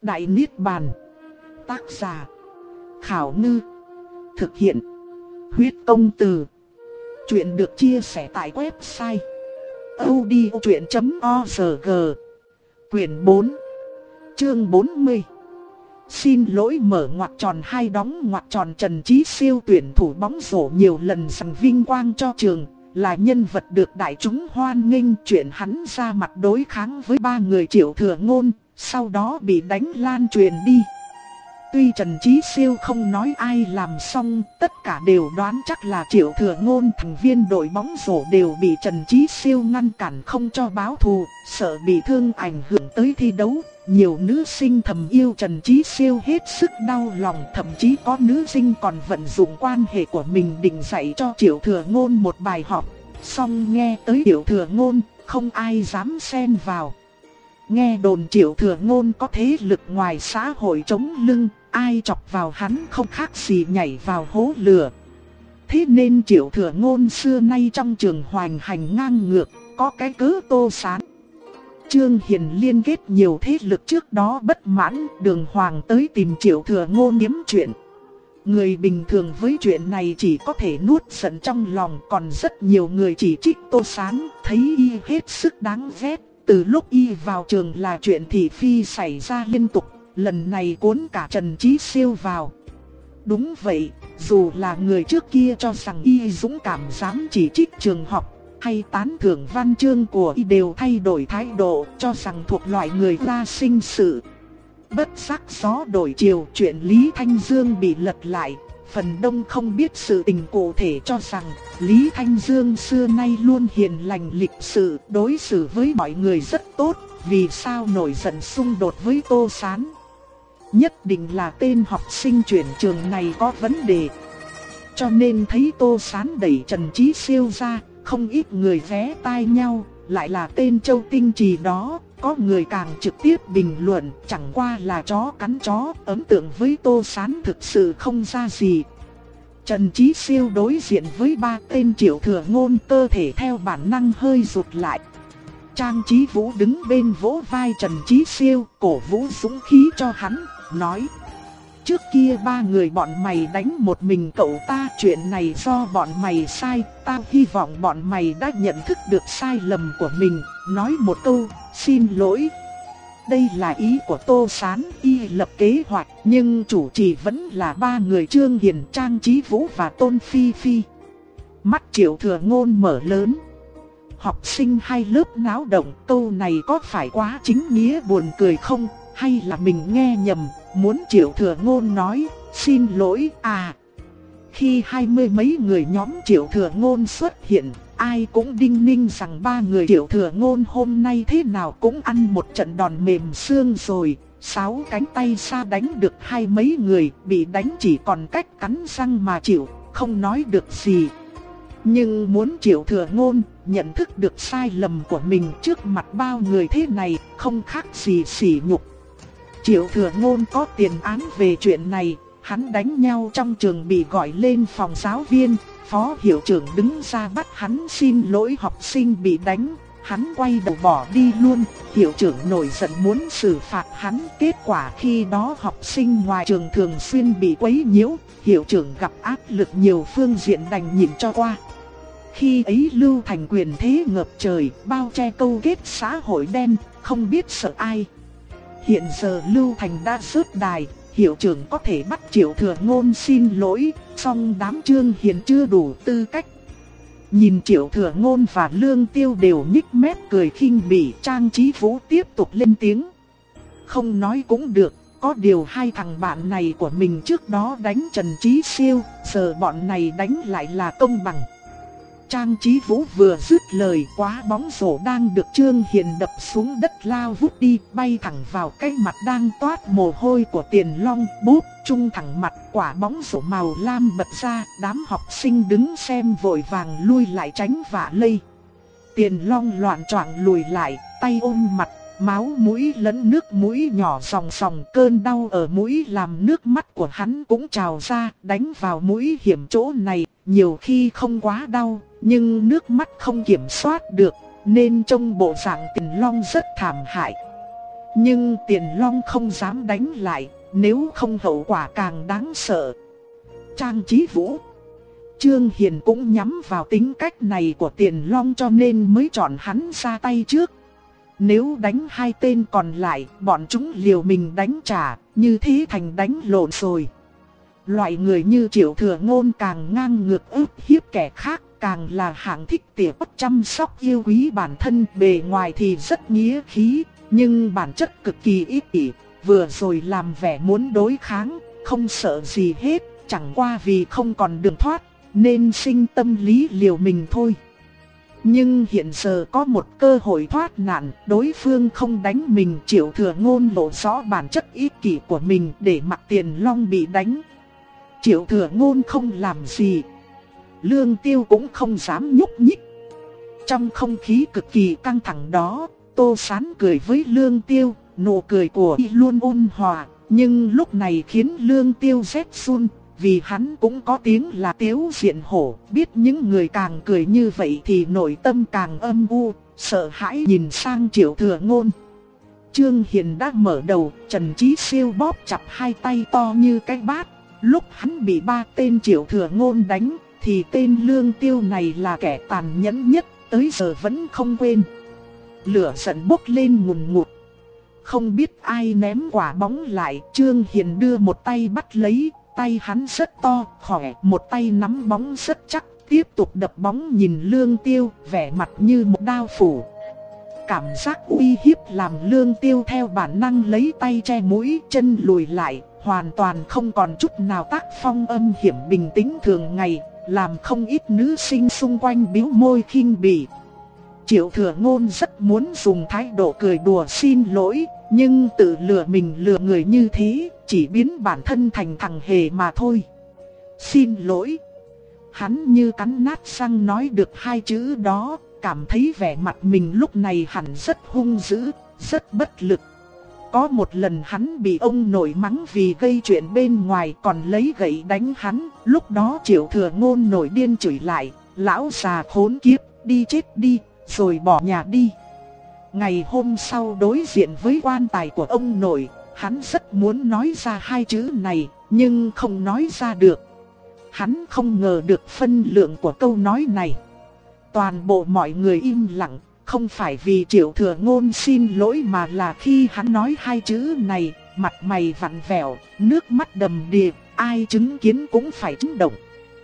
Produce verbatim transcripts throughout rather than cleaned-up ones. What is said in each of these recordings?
Đại Niết Bàn. Tác giả Khảo Ngư. Thực hiện Huyết Công Từ. Chuyện được chia sẻ tại website audiochuyện chấm org. Quyển bốn, chương bốn mươi. Xin lỗi mở ngoặc tròn hai đóng ngoặc tròn. Trần Chí Siêu tuyển thủ bóng rổ nhiều lần giành vinh quang cho trường, là nhân vật được đại chúng hoan nghênh. Chuyện hắn ra mặt đối kháng với ba người Triệu Thừa Ngôn, sau đó bị đánh lan truyền đi. Tuy Trần Chí Siêu không nói ai làm xong, tất cả đều đoán chắc là Triệu Thừa Ngôn. Thành viên đội bóng rổ đều bị Trần Chí Siêu ngăn cản không cho báo thù, sợ bị thương ảnh hưởng tới thi đấu. Nhiều nữ sinh thầm yêu Trần Chí Siêu hết sức đau lòng, thậm chí có nữ sinh còn vận dụng quan hệ của mình định dạy cho Triệu Thừa Ngôn một bài học. Song nghe tới Triệu Thừa Ngôn, không ai dám xen vào. Nghe đồn Triệu Thừa Ngôn có thế lực ngoài xã hội chống lưng, ai chọc vào hắn không khác gì nhảy vào hố lửa. Thế nên Triệu Thừa Ngôn xưa nay trong trường hoành hành ngang ngược, có cái cớ Tô Sán. Trương Hiền liên kết nhiều thế lực trước đó bất mãn, đường hoàng tới tìm Triệu Thừa Ngôn kiếm chuyện. Người bình thường với chuyện này chỉ có thể nuốt giận trong lòng, còn rất nhiều người chỉ trích Tô Sán, thấy y hết sức đáng ghét. Từ lúc y vào trường là chuyện thị phi xảy ra liên tục, lần này cuốn cả Trần Chí Siêu vào. Đúng vậy, dù là người trước kia cho rằng y dũng cảm dám chỉ trích trường học, hay tán thưởng văn chương của y đều thay đổi thái độ, cho rằng thuộc loại người ra sinh sự. Bất giác gió đổi chiều, chuyện Lý Thanh Dương bị lật lại. Phần đông không biết sự tình cụ thể cho rằng Lý Thanh Dương xưa nay luôn hiền lành lịch sự, đối xử với mọi người rất tốt. Vì sao nổi giận xung đột với Tô Sán? Nhất định là tên học sinh chuyển trường này có vấn đề. Cho nên thấy Tô Sán đẩy Trần Chí Siêu ra, không ít người vé tai nhau. Lại là tên Châu Tinh Trì đó. Có người càng trực tiếp bình luận, chẳng qua là chó cắn chó, ấn tượng với Tô Sán thực sự không ra gì. Trần Chí Siêu đối diện với ba tên Triệu Thừa Ngôn, cơ thể theo bản năng hơi rụt lại. Trang Chí Vũ đứng bên vỗ vai Trần Chí Siêu, cổ vũ dũng khí cho hắn, nói: trước kia ba người bọn mày đánh một mình cậu ta, chuyện này do bọn mày sai, tao hy vọng bọn mày đã nhận thức được sai lầm của mình, nói một câu, xin lỗi. Đây là ý của Tô Sán, y lập kế hoạch, nhưng chủ trì vẫn là ba người Trương Hiền, Trang Chí Vũ và Tôn Phi Phi. Mắt Triệu Thừa Ngôn mở lớn. Học sinh hai lớp náo động, câu này có phải quá chính nghĩa buồn cười không? Hay là mình nghe nhầm, muốn Triệu Thừa Ngôn nói, xin lỗi à. Khi hai mươi mấy người nhóm Triệu Thừa Ngôn xuất hiện, ai cũng đinh ninh rằng ba người Triệu Thừa Ngôn hôm nay thế nào cũng ăn một trận đòn mềm xương rồi. Sáu cánh tay xa đánh được hai mấy người, bị đánh chỉ còn cách cắn răng mà chịu, không nói được gì. Nhưng muốn Triệu Thừa Ngôn nhận thức được sai lầm của mình trước mặt bao người thế này, không khác gì sỉ nhục. Triệu Thừa Ngôn có tiền án về chuyện này, hắn đánh nhau trong trường bị gọi lên phòng giáo viên, phó hiệu trưởng đứng ra bắt hắn xin lỗi học sinh bị đánh, hắn quay đầu bỏ đi luôn. Hiệu trưởng nổi giận muốn xử phạt hắn, kết quả khi đó học sinh ngoài trường thường xuyên bị quấy nhiễu, hiệu trưởng gặp áp lực nhiều phương diện đành nhịn cho qua. Khi ấy Lưu Thành quyền thế ngập trời, bao che câu kết xã hội đen, không biết sợ ai. Hiện giờ Lưu Thành đã rớt đài, hiệu trưởng có thể bắt Triệu Thừa Ngôn xin lỗi, song đám Trương Hiền chưa đủ tư cách. Nhìn Triệu Thừa Ngôn và Lương Tiêu đều nhích mép cười khinh bỉ, Trang Chí Vũ tiếp tục lên tiếng. Không nói cũng được, có điều hai thằng bạn này của mình trước đó đánh Trần Chí Siêu, giờ bọn này đánh lại là công bằng. Trang Chí Vũ vừa dứt lời, quá bóng rổ đang được Trương Hiền đập xuống đất lao vút đi, bay thẳng vào cái mặt đang toát mồ hôi của Tiền Long, bốp trung thẳng mặt, quả bóng rổ màu lam bật ra, đám học sinh đứng xem vội vàng lui lại tránh vạ lây. Tiền Long loạn choạng lùi lại, tay ôm mặt, máu mũi lẫn nước mũi nhỏ ròng ròng, cơn đau ở mũi làm nước mắt của hắn cũng trào ra, đánh vào mũi hiểm chỗ này, nhiều khi không quá đau, nhưng nước mắt không kiểm soát được, nên trông bộ dạng Tiền Long rất thảm hại. Nhưng Tiền Long không dám đánh lại, nếu không hậu quả càng đáng sợ. Trang Chí Vũ, Trương Hiền cũng nhắm vào tính cách này của Tiền Long cho nên mới chọn hắn ra tay trước. Nếu đánh hai tên còn lại, bọn chúng liều mình đánh trả, như thế thành đánh lộn rồi. Loại người như Triệu Thừa Ngôn càng ngang ngược ức hiếp kẻ khác, càng là hạng thích tỉa bất chăm sóc yêu quý bản thân. Bề ngoài thì rất nghĩa khí, nhưng bản chất cực kỳ ích kỷ. Vừa rồi làm vẻ muốn đối kháng, không sợ gì hết, chẳng qua vì không còn đường thoát, nên sinh tâm lý liều mình thôi. Nhưng hiện giờ có một cơ hội thoát nạn, đối phương không đánh mình. Triệu Thừa Ngôn lộ rõ bản chất ích kỷ của mình để mặc Tiền Long bị đánh. Triệu Thừa Ngôn không làm gì, Lương Tiêu cũng không dám nhúc nhích. Trong không khí cực kỳ căng thẳng đó, Tô Sán cười với Lương Tiêu, nụ cười của y luôn ôn hòa, nhưng lúc này khiến Lương Tiêu rét run, vì hắn cũng có tiếng là Tiếu Diện Hổ, biết những người càng cười như vậy thì nội tâm càng âm u, sợ hãi nhìn sang Triệu Thừa Ngôn. Trương Hiền đã mở đầu, Trần Chí Siêu bóp chặt hai tay to như cái bát. Lúc hắn bị ba tên Triệu Thừa Ngôn đánh, thì tên Lương Tiêu này là kẻ tàn nhẫn nhất, tới giờ vẫn không quên. Lửa giận bốc lên ngùn ngụt. Không biết ai ném quả bóng lại, Trương Hiền đưa một tay bắt lấy, tay hắn rất to, khỏe, một tay nắm bóng rất chắc, tiếp tục đập bóng nhìn Lương Tiêu, vẻ mặt như một đao phủ. Cảm giác uy hiếp làm Lương Tiêu theo bản năng lấy tay che mũi, chân lùi lại, hoàn toàn không còn chút nào tác phong âm hiểm bình tĩnh thường ngày, làm không ít nữ sinh xung quanh bĩu môi khinh bỉ. Triệu Thừa Ngôn rất muốn dùng thái độ cười đùa xin lỗi, nhưng tự lừa mình lừa người như thế, chỉ biến bản thân thành thằng hề mà thôi. Xin lỗi. Hắn như cắn nát răng nói được hai chữ đó, cảm thấy vẻ mặt mình lúc này hẳn rất hung dữ, rất bất lực. Có một lần hắn bị ông nội mắng vì gây chuyện bên ngoài còn lấy gậy đánh hắn, lúc đó Triệu Thừa Ngôn nổi điên chửi lại, lão già khốn kiếp, đi chết đi, rồi bỏ nhà đi. Ngày hôm sau đối diện với quan tài của ông nội, hắn rất muốn nói ra hai chữ này, nhưng không nói ra được. Hắn không ngờ được phân lượng của câu nói này. Toàn bộ mọi người im lặng, không phải vì Triệu Thừa Ngôn xin lỗi mà là khi hắn nói hai chữ này, mặt mày vặn vẹo, nước mắt đầm đìa, ai chứng kiến cũng phải chấn động.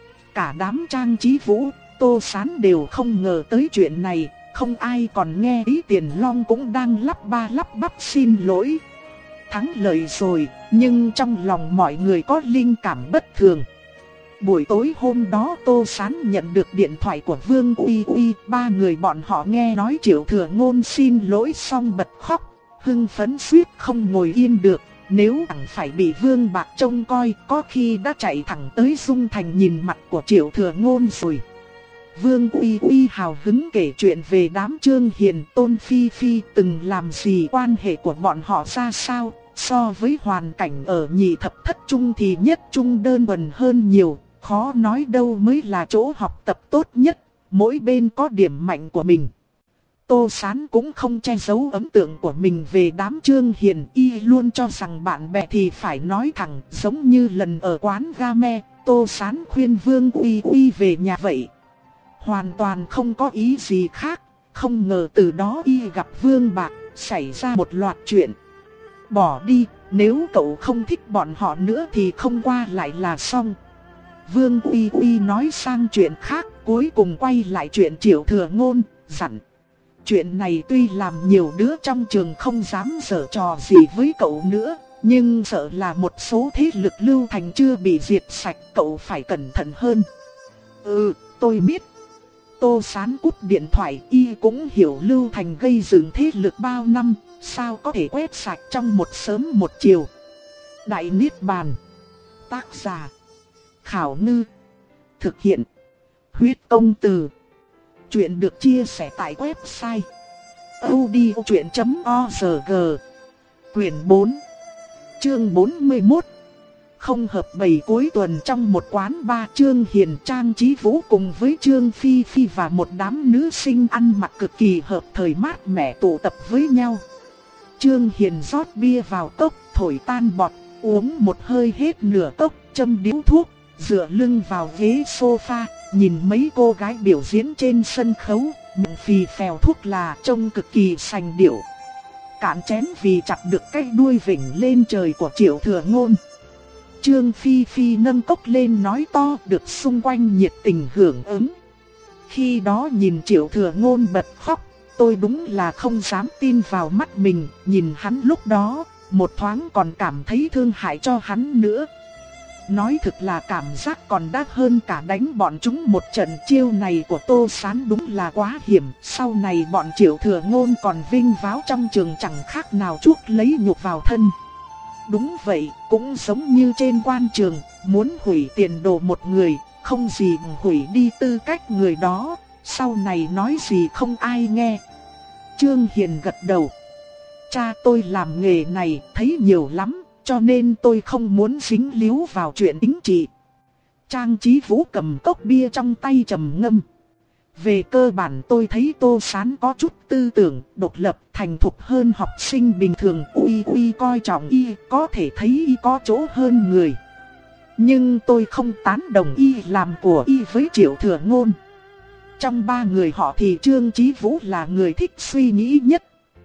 Cả đám Trang Chí Vũ, Tô Sán đều không ngờ tới chuyện này, không ai còn nghe ý Tiền Long cũng đang lắp ba lắp bắp xin lỗi. Thắng lợi rồi, nhưng trong lòng mọi người có linh cảm bất thường. Buổi tối hôm đó Tô Sán nhận được điện thoại của Vương Uy Uy, ba người bọn họ nghe nói Triệu Thừa Ngôn xin lỗi xong bật khóc, hưng phấn suýt không ngồi yên được, nếu chẳng phải bị Vương Bạc trông coi, có khi đã chạy thẳng tới Dung Thành nhìn mặt của Triệu Thừa Ngôn rồi. Vương Uy Uy hào hứng kể chuyện về đám Trương Hiền, Tôn Phi Phi từng làm gì, quan hệ của bọn họ ra sao, so với hoàn cảnh ở Nhị Thập Thất Trung thì Nhất Trung đơn thuần hơn nhiều. Khó nói đâu mới là chỗ học tập tốt nhất, mỗi bên có điểm mạnh của mình. Tô Sán cũng không che giấu ấn tượng của mình về đám Trương Hiền, y luôn cho rằng bạn bè thì phải nói thẳng, giống như lần ở quán game, Tô Sán khuyên Vương Uy Uy về nhà vậy. Hoàn toàn không có ý gì khác, không ngờ từ đó y gặp Vương Bạc, xảy ra một loạt chuyện. Bỏ đi, nếu cậu không thích bọn họ nữa thì không qua lại là xong. Vương Uy Uy nói sang chuyện khác, cuối cùng quay lại chuyện Triệu Thừa Ngôn, dặn. Chuyện này tuy làm nhiều đứa trong trường không dám giở trò gì với cậu nữa, nhưng sợ là một số thế lực Lưu Thành chưa bị diệt sạch, cậu phải cẩn thận hơn. Ừ, tôi biết. Tô Sán cúp điện thoại, y cũng hiểu Lưu Thành gây dựng thế lực bao năm, sao có thể quét sạch trong một sớm một chiều. Đại Niết Bàn. Tác giả Khảo Ngư. Thực hiện Huyết Công Từ. Chuyện được chia sẻ tại website audiochuyện chấm org. Quyển bốn, chương bốn mươi mốt. Không hợp bầy cuối tuần trong một quán bar, Trương Hiền, Trang Chí Vũ cùng với Trương Phi Phi và một đám nữ sinh ăn mặc cực kỳ hợp thời mát mẻ tụ tập với nhau. Trương Hiền rót bia vào cốc, thổi tan bọt, uống một hơi hết nửa cốc, châm điếu thuốc, dựa lưng vào ghế sofa, nhìn mấy cô gái biểu diễn trên sân khấu, miệng phì phèo thuốc là trông cực kỳ sành điệu. Cạn chén vì chặt được cái đuôi vểnh lên trời của Triệu Thừa Ngôn. Trương Phi Phi nâng cốc lên nói to, được xung quanh nhiệt tình hưởng ứng. Khi đó nhìn Triệu Thừa Ngôn bật khóc, tôi đúng là không dám tin vào mắt mình, nhìn hắn lúc đó, một thoáng còn cảm thấy thương hại cho hắn nữa. Nói thực là cảm giác còn đắt hơn cả đánh bọn chúng một trận. Chiêu này của Tô Sán đúng là quá hiểm. Sau này bọn Triệu Thừa Ngôn còn vinh váo trong trường chẳng khác nào chuốc lấy nhục vào thân. Đúng vậy, cũng giống như trên quan trường, muốn hủy tiền đồ một người, không gì hủy đi tư cách người đó, sau này nói gì không ai nghe. Trương Hiền gật đầu. Cha tôi làm nghề này thấy nhiều lắm, cho nên tôi không muốn dính líu vào chuyện chính trị. Trang Chí Vũ cầm cốc bia trong tay trầm ngâm. Về cơ bản tôi thấy Tô Sán có chút tư tưởng, độc lập, thành thục hơn học sinh bình thường. Uy uy coi trọng y, có thể thấy y có chỗ hơn người. Nhưng tôi không tán đồng y làm của y với Triệu Thừa Ngôn. Trong ba người họ thì Trương Chí Vũ là người thích suy nghĩ nhất.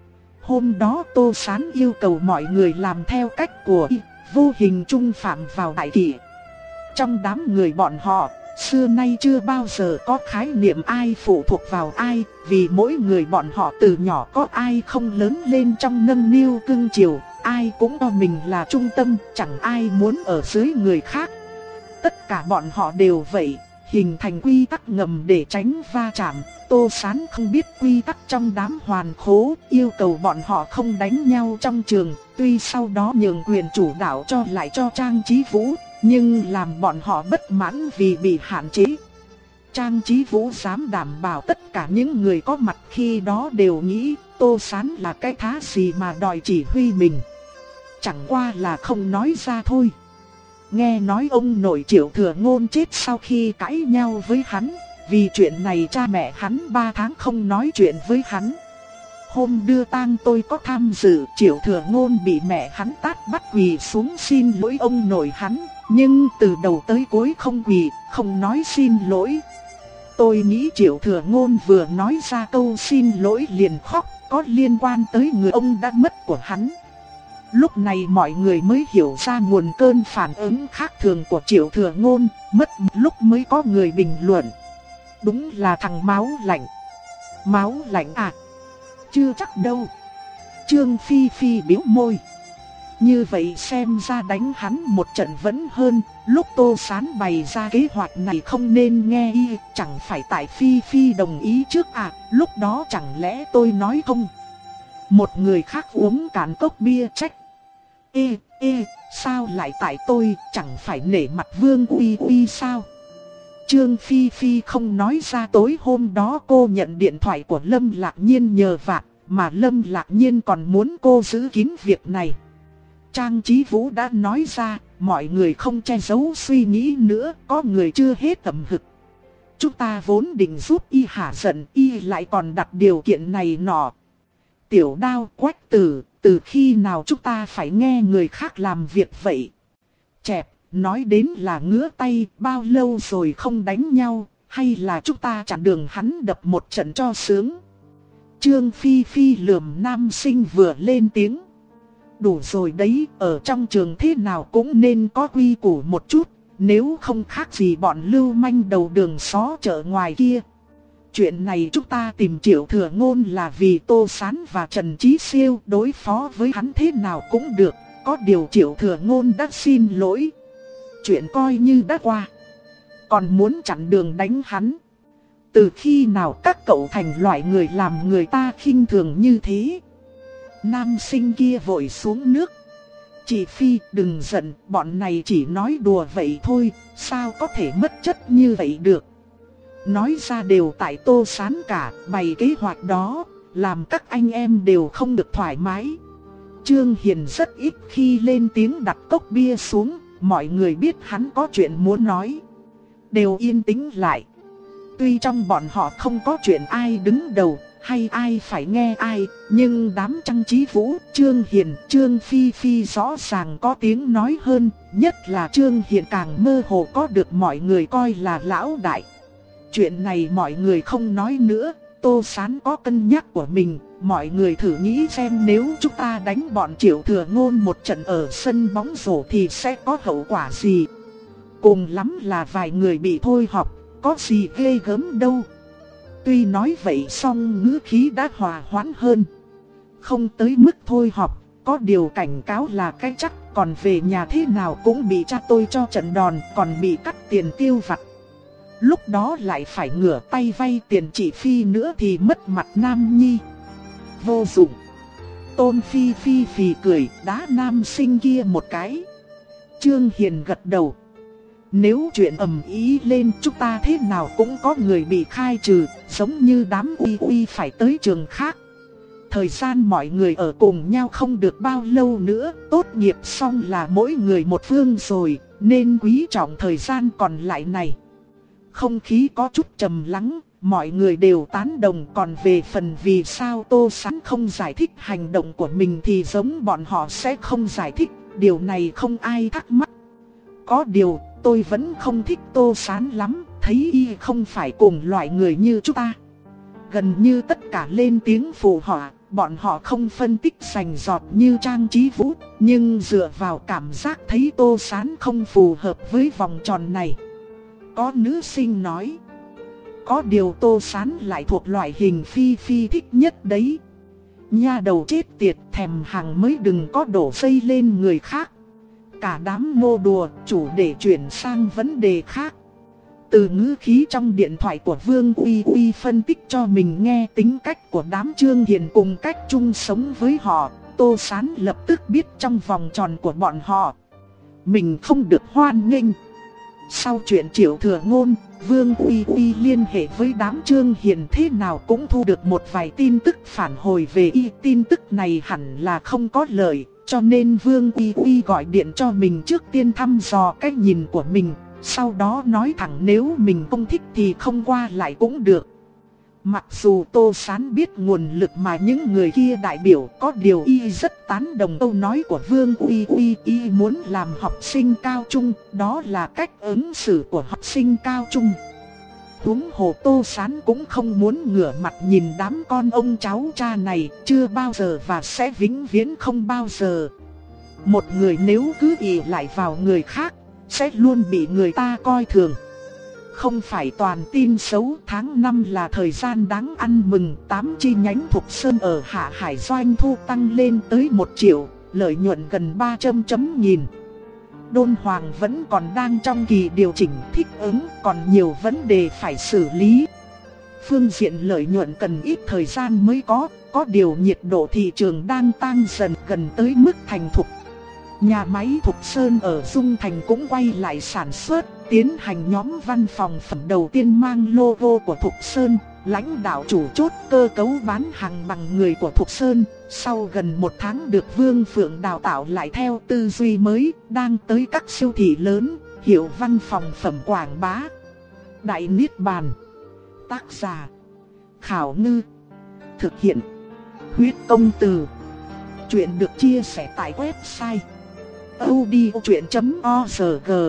Hôm đó Tô Sán yêu cầu mọi người làm theo cách của y, vô hình trung phạm vào đại kỷ. Trong đám người bọn họ, xưa nay chưa bao giờ có khái niệm ai phụ thuộc vào ai, vì mỗi người bọn họ từ nhỏ có ai không lớn lên trong nâng niu cưng chiều, ai cũng cho mình là trung tâm, chẳng ai muốn ở dưới người khác. Tất cả bọn họ đều vậy, hình thành quy tắc ngầm để tránh va chạm. Tô Sán không biết quy tắc trong đám hoàn khố, yêu cầu bọn họ không đánh nhau trong trường, tuy sau đó nhường quyền chủ đạo cho lại cho Trang Chí Vũ, nhưng làm bọn họ bất mãn vì bị hạn chế. Trang Chí Vũ dám đảm bảo tất cả những người có mặt khi đó đều nghĩ Tô Sán là cái thá gì mà đòi chỉ huy mình. Chẳng qua là không nói ra thôi. Nghe nói ông nội Triệu Thừa Ngôn chết sau khi cãi nhau với hắn. Vì chuyện này cha mẹ hắn ba tháng không nói chuyện với hắn. Hôm đưa tang tôi có tham dự, Triệu Thừa Ngôn bị mẹ hắn tát bắt quỳ xuống xin lỗi ông nội hắn. Nhưng từ đầu tới cuối không quỳ, không nói xin lỗi. Tôi nghĩ Triệu Thừa Ngôn vừa nói ra câu xin lỗi liền khóc, có liên quan tới người ông đã mất của hắn. Lúc này mọi người mới hiểu ra nguồn cơn phản ứng khác thường của Triệu Thừa Ngôn, mất một lúc mới có người bình luận. Đúng là thằng máu lạnh. Máu lạnh à? Chưa chắc đâu. Trương Phi Phi bĩu môi. Như vậy xem ra đánh hắn một trận vẫn hơn. Lúc Tô Sán bày ra kế hoạch này không nên nghe y, chẳng phải tại Phi Phi đồng ý trước à? Lúc đó chẳng lẽ tôi nói không? Một người khác uống cạn cốc bia trách. Ê, ê, sao lại tại tôi, chẳng phải nể mặt Vương Uy Uy sao? Trương Phi Phi không nói ra tối hôm đó cô nhận điện thoại của Lâm Lạc Nhiên nhờ vả, mà Lâm Lạc Nhiên còn muốn cô giữ kín việc này. Trang Chí Vũ đã nói ra, mọi người không che giấu suy nghĩ nữa, có người chưa hết tầm hực. Chúng ta vốn định giúp y hả giận, y lại còn đặt điều kiện này nọ. Tiểu Đao, Quách Tử, từ khi nào chúng ta phải nghe người khác làm việc vậy? Chẹp, nói đến là ngứa tay, bao lâu rồi không đánh nhau, hay là chúng ta chặn đường hắn đập một trận cho sướng? Trương Phi Phi lườm nam sinh vừa lên tiếng. Đủ rồi đấy, ở trong trường thế nào cũng nên có quy củ một chút, nếu không khác gì bọn lưu manh đầu đường xó chợ ngoài kia. Chuyện này chúng ta tìm Triệu Thừa Ngôn là vì Tô Sán và Trần Chí Siêu, đối phó với hắn thế nào cũng được, có điều Triệu Thừa Ngôn đã xin lỗi. Chuyện coi như đã qua. Còn muốn chặn đường đánh hắn. Từ khi nào các cậu thành loại người làm người ta khinh thường như thế? Nam sinh kia vội xuống nước. Chị Phi đừng giận, bọn này chỉ nói đùa vậy thôi, sao có thể mất chất như vậy được? Nói ra đều tại Tô Sán cả, bày kế hoạch đó, làm các anh em đều không được thoải mái. Trương Hiền rất ít khi lên tiếng đặt cốc bia xuống, mọi người biết hắn có chuyện muốn nói. Đều yên tĩnh lại. Tuy trong bọn họ không có chuyện ai đứng đầu, hay ai phải nghe ai, nhưng đám Trang Chí Vũ, Trương Hiền, Trương Phi Phi rõ ràng có tiếng nói hơn, nhất là Trương Hiền càng mơ hồ có được mọi người coi là lão đại. Chuyện này mọi người không nói nữa, Tô Sán có cân nhắc của mình, mọi người thử nghĩ xem nếu chúng ta đánh bọn Triệu Thừa Ngôn một trận ở sân bóng rổ thì sẽ có hậu quả gì. Cùng lắm là vài người bị thôi học, có gì ghê gớm đâu. Tuy nói vậy song ngữ khí đã hòa hoãn hơn. Không tới mức thôi học, có điều cảnh cáo là cái chắc, còn về nhà thế nào cũng bị cha tôi cho trận đòn, còn bị cắt tiền tiêu vặt. Lúc đó lại phải ngửa tay vay tiền chị Phi nữa thì mất mặt Nam Nhi. Vô dụng. Tôn Phi Phi phì cười, đá nam sinh kia một cái. Trương Hiền gật đầu. Nếu chuyện ầm ĩ lên chúng ta thế nào cũng có người bị khai trừ, giống như đám uy uy phải tới trường khác. Thời gian mọi người ở cùng nhau không được bao lâu nữa, tốt nghiệp xong là mỗi người một phương rồi, nên quý trọng thời gian còn lại này. Không khí có chút trầm lắng, mọi người đều tán đồng, còn về phần vì sao Tô Sán không giải thích hành động của mình thì giống bọn họ sẽ không giải thích, điều này không ai thắc mắc. Có điều, tôi vẫn không thích Tô Sán lắm, thấy y không phải cùng loại người như chúng ta. Gần như tất cả lên tiếng phụ họa, bọn họ không phân tích rành rọt như Trang Chí Vũ, nhưng dựa vào cảm giác thấy Tô Sán không phù hợp với vòng tròn này. Có nữ sinh nói, có điều Tô Sán lại thuộc loại hình Phi Phi thích nhất đấy. Nha đầu chết tiệt, thèm hàng mới đừng có đổ xây lên người khác. Cả đám nô đùa, chủ để chuyển sang vấn đề khác. Từ ngữ khí trong điện thoại của Vương Uy Uy phân tích cho mình nghe tính cách của đám Trương Hiền cùng cách chung sống với họ, Tô Sán lập tức biết trong vòng tròn của bọn họ mình không được hoan nghênh. Sau chuyện Triệu Thừa Ngôn, Vương Uy Uy liên hệ với đám Trương Hiền thế nào cũng thu được một vài tin tức phản hồi về y. Tin tức này hẳn là không có lợi, cho nên Vương Uy Uy gọi điện cho mình trước tiên thăm dò cái nhìn của mình, sau đó nói thẳng nếu mình không thích thì không qua lại cũng được. Mặc dù Tô Sán biết nguồn lực mà những người kia đại biểu, có điều y rất tán đồng câu nói của Vương Uy Uy. Y muốn làm học sinh cao trung, đó là cách ứng xử của học sinh cao trung. Huống hồ Tô Sán cũng không muốn ngửa mặt nhìn đám con ông cháu cha này, chưa bao giờ và sẽ vĩnh viễn không bao giờ. Một người nếu cứ ỷ lại vào người khác, sẽ luôn bị người ta coi thường. Không phải toàn tin xấu, tháng năm là thời gian đáng ăn mừng, tám chi nhánh Thục Sơn ở Hạ Hải doanh thu tăng lên tới một triệu, lợi nhuận gần ba trăm chấm nghìn. Đôn Hoàng vẫn còn đang trong kỳ điều chỉnh thích ứng, còn nhiều vấn đề phải xử lý. Phương diện lợi nhuận cần ít thời gian mới có, có điều nhiệt độ thị trường đang tăng dần gần tới mức thành thục. Nhà máy Thục Sơn ở Dung Thành cũng quay lại sản xuất, tiến hành nhóm văn phòng phẩm đầu tiên mang logo của Thục Sơn. Lãnh đạo chủ chốt cơ cấu bán hàng bằng người của Thục Sơn. Sau gần một tháng được Vương Phượng đào tạo lại theo tư duy mới, đang tới các siêu thị lớn, hiệu văn phòng phẩm quảng bá. Đại Niết Bàn. Tác giả Khảo Ngư. Thực hiện Huyết Công Từ. Chuyện được chia sẻ tại website audiochuyện chấm org.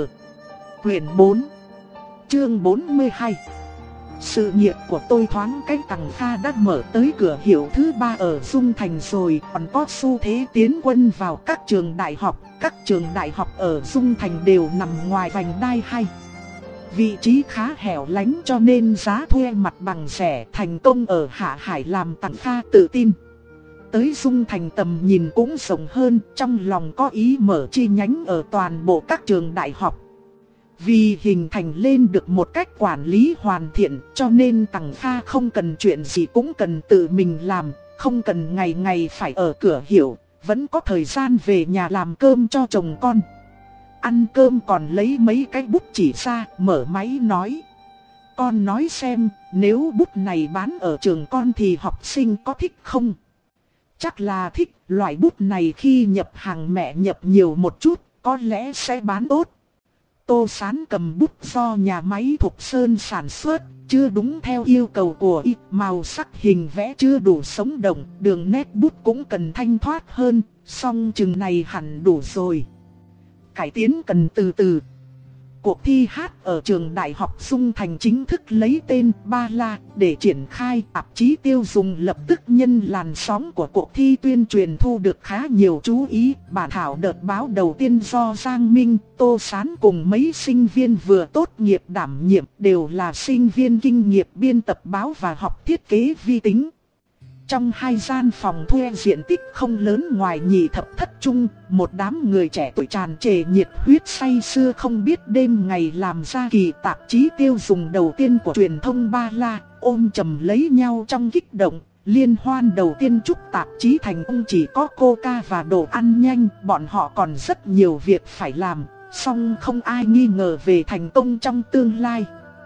Quyển bốn, chương bốn mươi hai. Sự nghiệp của tôi thoáng cách Tằng Kha đã mở tới cửa hiệu thứ ba ở Dung Thành rồi, còn có xu thế tiến quân vào các trường đại học. Các trường đại học ở Dung Thành đều nằm ngoài vành đai hai. Vị trí khá hẻo lánh cho nên giá thuê mặt bằng rẻ, thành công ở Hạ Hải làm Tằng Kha tự tin. Tới Dung Thành tầm nhìn cũng rộng hơn, trong lòng có ý mở chi nhánh ở toàn bộ các trường đại học. Vì hình thành lên được một cách quản lý hoàn thiện, cho nên Tằng Kha không cần chuyện gì cũng cần tự mình làm, không cần ngày ngày phải ở cửa hiệu, vẫn có thời gian về nhà làm cơm cho chồng con. Ăn cơm còn lấy mấy cái bút chỉ ra, mở máy nói: con nói xem, nếu bút này bán ở trường con thì học sinh có thích không? Chắc là thích, loại bút này khi nhập hàng mẹ nhập nhiều một chút, có lẽ sẽ bán tốt. Tô Sán cầm bút do nhà máy Thục Sơn sản xuất, chưa đúng theo yêu cầu của y, màu sắc hình vẽ chưa đủ sống động, đường nét bút cũng cần thanh thoát hơn, song chừng này hẳn đủ rồi. Cải tiến cần từ từ. Cuộc thi hát ở trường Đại học Dung Thành chính thức lấy tên Ba La để triển khai. Tạp chí tiêu dùng lập tức nhân làn sóng của cuộc thi tuyên truyền thu được khá nhiều chú ý. Bản thảo đợt báo đầu tiên do Giang Minh, Tô Sán cùng mấy sinh viên vừa tốt nghiệp đảm nhiệm, đều là sinh viên kinh nghiệm biên tập báo và học thiết kế vi tính. Trong hai gian phòng thuê diện tích không lớn ngoài nhị thập thất trung, một đám người trẻ tuổi tràn trề nhiệt huyết say sưa không biết đêm ngày làm ra kỳ tạp chí tiêu dùng đầu tiên của truyền thông Ba La, ôm chầm lấy nhau trong kích động. Liên hoan đầu tiên chúc tạp chí thành công chỉ có Coca và đồ ăn nhanh, bọn họ còn rất nhiều việc phải làm, song không ai nghi ngờ về thành công trong tương lai.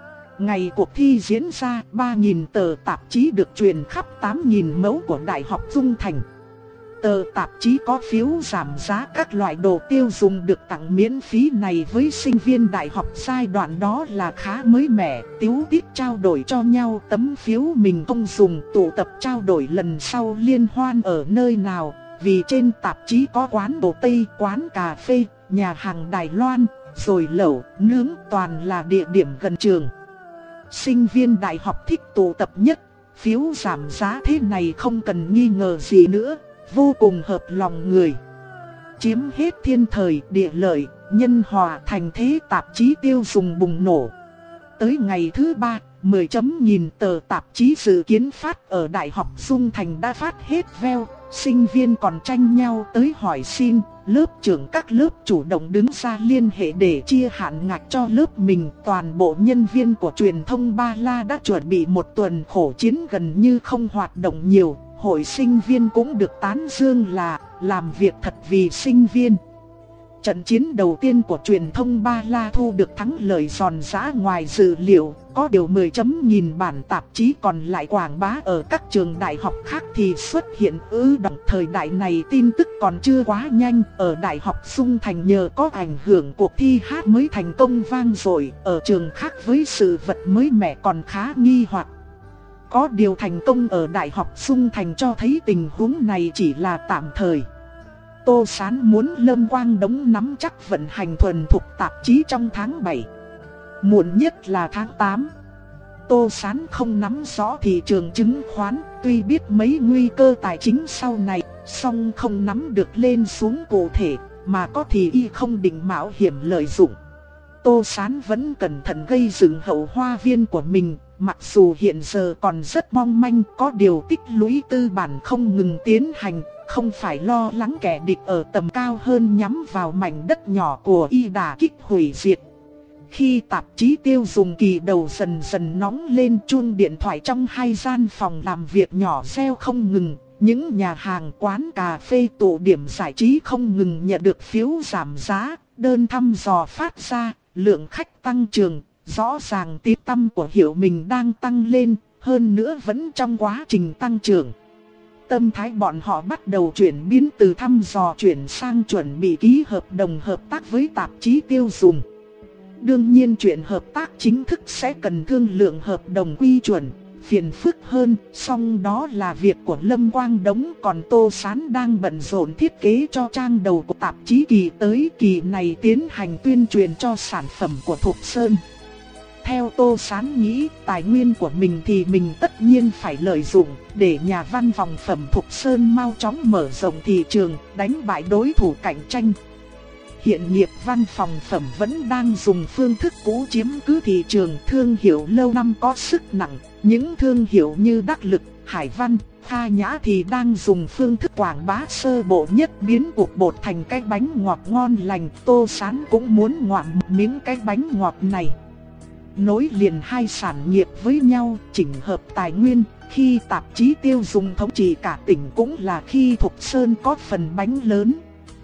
Ngày cuộc thi diễn ra, ba nghìn tờ tạp chí được truyền khắp tám nghìn mẫu của Đại học Dung Thành. Tờ tạp chí có phiếu giảm giá các loại đồ tiêu dùng được tặng miễn phí này với sinh viên đại học giai đoạn đó là khá mới mẻ, tíu tít trao đổi cho nhau tấm phiếu mình không dùng, tụ tập trao đổi lần sau liên hoan ở nơi nào, vì trên tạp chí có quán đồ Tây, quán cà phê, nhà hàng Đài Loan, rồi lẩu, nướng, toàn là địa điểm gần trường. Sinh viên đại học thích tụ tập nhất, phiếu giảm giá thế này không cần nghi ngờ gì nữa, vô cùng hợp lòng người. Chiếm hết thiên thời, địa lợi, nhân hòa, thành thế tạp chí tiêu dùng bùng nổ. Tới ngày thứ ba, mười chấm nghìn tờ tạp chí dự kiến phát ở Đại học Dung Thành đã phát hết veo. Sinh viên còn tranh nhau tới hỏi xin, lớp trưởng các lớp chủ động đứng ra liên hệ để chia hạn ngạch cho lớp mình. Toàn bộ nhân viên của truyền thông Ba La đã chuẩn bị một tuần khổ chiến gần như không hoạt động nhiều. Hội sinh viên cũng được tán dương là làm việc thật vì sinh viên. Trận chiến đầu tiên của truyền thông Ba La thu được thắng lợi giòn giã ngoài dự liệu. Có điều mười chấm nghìn bản tạp chí còn lại quảng bá ở các trường đại học khác thì xuất hiện ứ động. Thời đại này tin tức còn chưa quá nhanh. Ở Đại học Dung Thành nhờ có ảnh hưởng cuộc thi hát mới thành công vang dội. Ở trường khác với sự vật mới mẻ còn khá nghi hoặc. Có điều thành công ở Đại học Dung Thành cho thấy tình huống này chỉ là tạm thời. Tô Sán muốn Lâm Quang Đống nắm chắc vận hành thuần thục tạp chí trong tháng bảy. Muộn nhất là tháng tám. Tô Sán không nắm rõ thị trường chứng khoán, tuy biết mấy nguy cơ tài chính sau này, song không nắm được lên xuống cụ thể, mà có thì y không định mạo hiểm lợi dụng. Tô Sán vẫn cẩn thận gây dựng hậu hoa viên của mình, mặc dù hiện giờ còn rất mong manh, có điều tích lũy tư bản không ngừng tiến hành. Không phải lo lắng kẻ địch ở tầm cao hơn nhắm vào mảnh đất nhỏ của y đả kích hủy diệt. Khi tạp chí tiêu dùng kỳ đầu dần dần nóng lên, chuông điện thoại trong hai gian phòng làm việc nhỏ reo không ngừng. Những nhà hàng, quán cà phê, tụ điểm giải trí không ngừng nhận được phiếu giảm giá. Đơn thăm dò phát ra, lượng khách tăng trưởng, rõ ràng tiếng tăm của Hiểu Mình đang tăng lên, hơn nữa vẫn trong quá trình tăng trưởng. Tâm thái bọn họ bắt đầu chuyển biến từ thăm dò chuyển sang chuẩn bị ký hợp đồng hợp tác với tạp chí tiêu dùng. Đương nhiên chuyện hợp tác chính thức sẽ cần thương lượng hợp đồng quy chuẩn, phiền phức hơn, song đó là việc của Lâm Quang Đống. Còn Tô Sán đang bận rộn thiết kế cho trang đầu của tạp chí kỳ tới, kỳ này tiến hành tuyên truyền cho sản phẩm của Thục Sơn. Theo Tô Sán nghĩ, tài nguyên của mình thì mình tất nhiên phải lợi dụng, để nhà văn phòng phẩm Thục Sơn mau chóng mở rộng thị trường, đánh bại đối thủ cạnh tranh. Hiện nghiệp văn phòng phẩm vẫn đang dùng phương thức cũ chiếm cứ thị trường, thương hiệu lâu năm có sức nặng. Những thương hiệu như Đắc Lực, Hải Văn, Kha Nhã thì đang dùng phương thức quảng bá sơ bộ nhất, biến cục bột thành cái bánh ngọt ngon lành. Tô Sán cũng muốn ngoạm miếng cái bánh ngọt này. Nối liền hai sản nghiệp với nhau, chỉnh hợp tài nguyên. Khi tạp chí tiêu dùng thống trị cả tỉnh cũng là khi Thục Sơn có phần bánh lớn.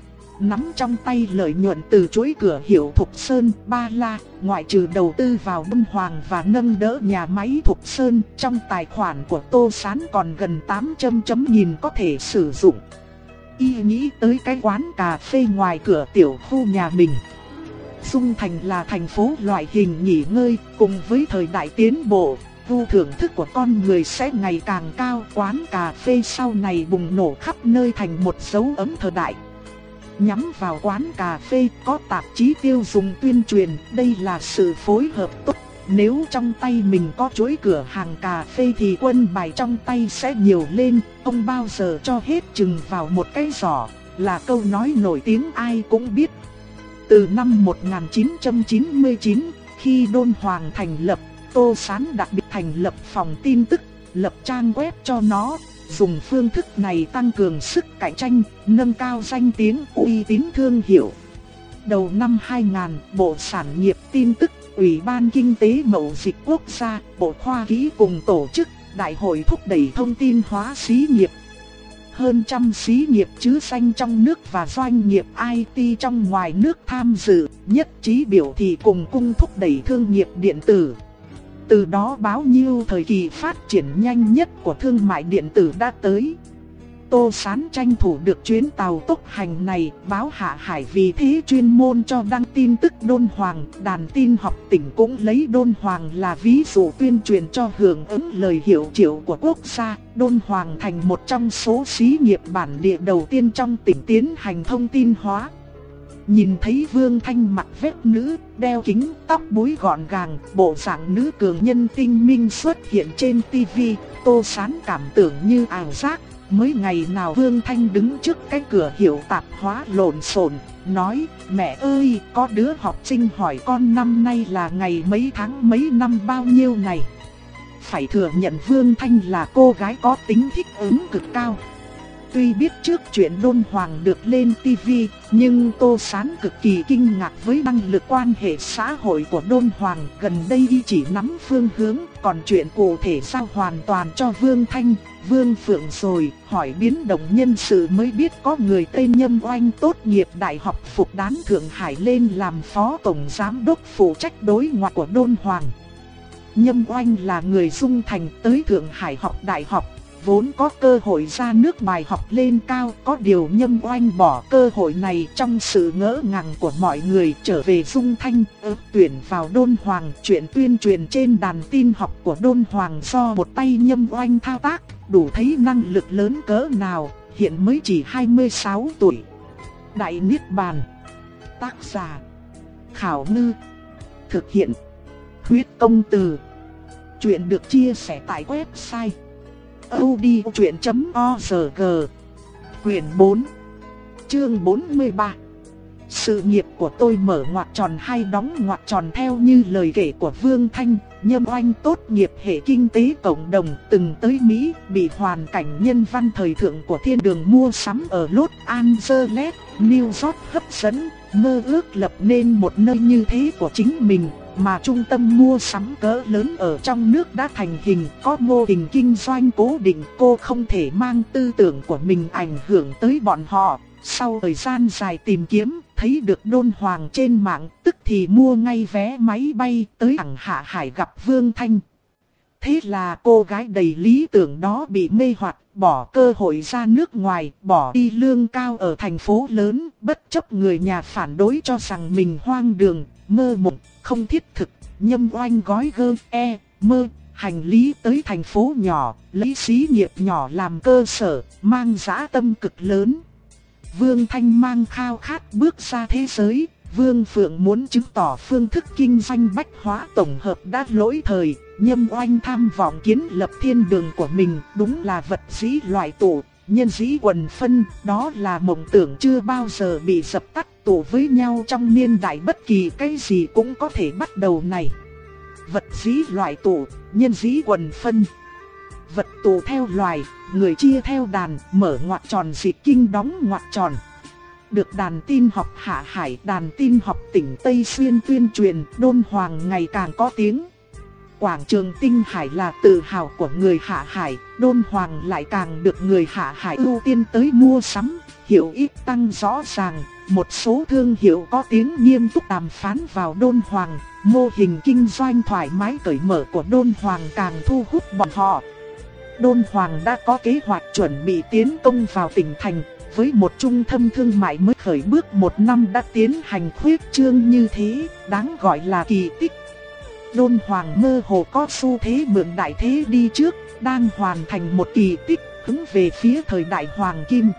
Nắm trong tay lợi nhuận từ chuỗi cửa hiệu Thục Sơn, Ba La, ngoại trừ đầu tư vào Bân Hoàng và nâng đỡ nhà máy Thục Sơn, trong tài khoản của Tô Sán còn gần tám trăm chấm nghìn có thể sử dụng. Y nghĩ tới cái quán cà phê ngoài cửa tiểu khu nhà mình. Dung Thành là thành phố loại hình nghỉ ngơi, cùng với thời đại tiến bộ, gu thưởng thức của con người sẽ ngày càng cao. Quán cà phê sau này bùng nổ khắp nơi thành một dấu ấn thời đại. Nhắm vào quán cà phê có tạp chí tiêu dùng tuyên truyền, đây là sự phối hợp tốt. Nếu trong tay mình có chuỗi cửa hàng cà phê thì quân bài trong tay sẽ nhiều lên, không bao giờ cho hết chừng vào một cái giỏ, là câu nói nổi tiếng ai cũng biết. Từ năm một nghìn chín trăm chín mươi chín, khi Đôn Hoàng thành lập, Tô Sán đặc biệt thành lập phòng tin tức, lập trang web cho nó, dùng phương thức này tăng cường sức cạnh tranh, nâng cao danh tiếng uy tín thương hiệu. Đầu năm hai nghìn, Bộ Sản nghiệp Tin tức, Ủy ban Kinh tế Mậu dịch Quốc gia, Bộ Khoa kỹ cùng tổ chức Đại hội thúc đẩy thông tin hóa xí nghiệp. Hơn trăm xí nghiệp chứ danh trong nước và doanh nghiệp i tê trong ngoài nước tham dự, nhất trí biểu thị cùng cung thúc đẩy thương nghiệp điện tử. Từ đó báo nhiêu thời kỳ phát triển nhanh nhất của thương mại điện tử đã tới. Tô Sán tranh thủ được chuyến tàu tốc hành này, báo Hạ Hải vì thế chuyên môn cho đăng tin tức Đôn Hoàng. Đàn tin học tỉnh cũng lấy Đôn Hoàng là ví dụ tuyên truyền cho hưởng ứng lời hiệu triệu của quốc gia. Đôn Hoàng thành một trong số xí nghiệp bản địa đầu tiên trong tỉnh tiến hành thông tin hóa. Nhìn thấy Vương Thanh mặc vest nữ, đeo kính, tóc búi gọn gàng, bộ dạng nữ cường nhân tinh minh xuất hiện trên tivi, Tô Sán cảm tưởng như ảo giác. Mới ngày nào Vương Thanh đứng trước cái cửa hiệu tạp hóa lộn xộn, nói: mẹ ơi, có đứa học sinh hỏi con năm nay là ngày mấy tháng mấy năm bao nhiêu này. Phải thừa nhận Vương Thanh là cô gái có tính thích ứng cực cao. Tuy biết trước chuyện Đôn Hoàng được lên tivi, nhưng Tô Sán cực kỳ kinh ngạc với năng lực quan hệ xã hội của Đôn Hoàng. Gần đây y chỉ nắm phương hướng, còn chuyện cụ thể giao hoàn toàn cho Vương Thanh, Vương Phượng rồi. Hỏi biến động nhân sự mới biết có người tên Nhâm Oanh tốt nghiệp Đại học Phục Đán Thượng Hải lên làm phó tổng giám đốc phụ trách đối ngoại của Đôn Hoàng. Nhâm Oanh là người Dung Thành, tới Thượng Hải học đại học, vốn có cơ hội ra nước ngoài học lên cao. Có điều Nhâm Oanh bỏ cơ hội này trong sự ngỡ ngàng của mọi người, trở về Dung Thanh, ước tuyển vào Đôn Hoàng. Chuyện tuyên truyền trên đàn tin học của Đôn Hoàng do một tay Nhâm Oanh thao tác, đủ thấy năng lực lớn cỡ nào, hiện mới chỉ hai mươi sáu tuổi. Đại Niết Bàn. Tác giả: Khảo Ngư. Thực hiện: Huyết Công Từ. Chuyện được chia sẻ tại website audiochuyện chấm org. Quyển bốn, chương bốn mươi ba. Sự nghiệp của tôi mở ngoặc tròn hay đóng ngoặc tròn. Theo như lời kể của Vương Thanh, Nhâm Oanh tốt nghiệp hệ kinh tế cộng đồng, từng tới Mỹ, bị hoàn cảnh nhân văn thời thượng của thiên đường mua sắm ở Los Angeles, New York hấp dẫn, mơ ước lập nên một nơi như thế của chính mình. Mà trung tâm mua sắm cỡ lớn ở trong nước đã thành hình, có mô hình kinh doanh cố định. Cô không thể mang tư tưởng của mình ảnh hưởng tới bọn họ. Sau thời gian dài tìm kiếm, thấy được Đôn Hoàng trên mạng, tức thì mua ngay vé máy bay tới thẳng Hạ Hải gặp Vương Thanh. Thế là cô gái đầy lý tưởng đó bị mê hoặc, bỏ cơ hội ra nước ngoài, bỏ đi lương cao ở thành phố lớn, bất chấp người nhà phản đối cho rằng mình hoang đường, mơ mộng, không thiết thực. Nhâm Oanh gói gơ, e, mơ, hành lý tới thành phố nhỏ, lấy xí nghiệp nhỏ làm cơ sở, mang dã tâm cực lớn. Vương Thanh mang khao khát bước ra thế giới. Vương Phượng muốn chứng tỏ phương thức kinh doanh bách hóa tổng hợp đã lỗi thời. Nhâm Oanh tham vọng kiến lập thiên đường của mình, đúng là vật dĩ loại tụ, nhân dĩ quần phân. Đó là mộng tưởng chưa bao giờ bị dập tắt. Tụ với nhau trong niên đại bất kỳ cái gì cũng có thể bắt đầu này. Vật dĩ loại tụ, nhân dĩ quần phân. Vật tụ theo loài, người chia theo đàn, mở ngoặc tròn dị kinh đóng ngoặc tròn. Được đàn tin học Hạ Hải, đàn tin học tỉnh Tây Xuyên tuyên truyền, Đôn Hoàng ngày càng có tiếng. Quảng trường Tinh Hải là tự hào của người Hạ Hải, Đôn Hoàng lại càng được người Hạ Hải ưu tiên tới mua sắm, hiệu益tăng rõ ràng. Một số thương hiệu có tiếng nghiêm túc đàm phán vào Đôn Hoàng, mô hình kinh doanh thoải mái cởi mở của Đôn Hoàng càng thu hút bọn họ. Đôn Hoàng đã có kế hoạch chuẩn bị tiến công vào tỉnh thành, với một trung tâm thương mại mới khởi bước một năm đã tiến hành khuyết trương như thế, đáng gọi là kỳ tích. Đôn Hoàng mơ hồ có xu thế mượn đại thế đi trước, đang hoàn thành một kỳ tích, hướng về phía thời đại Hoàng Kim.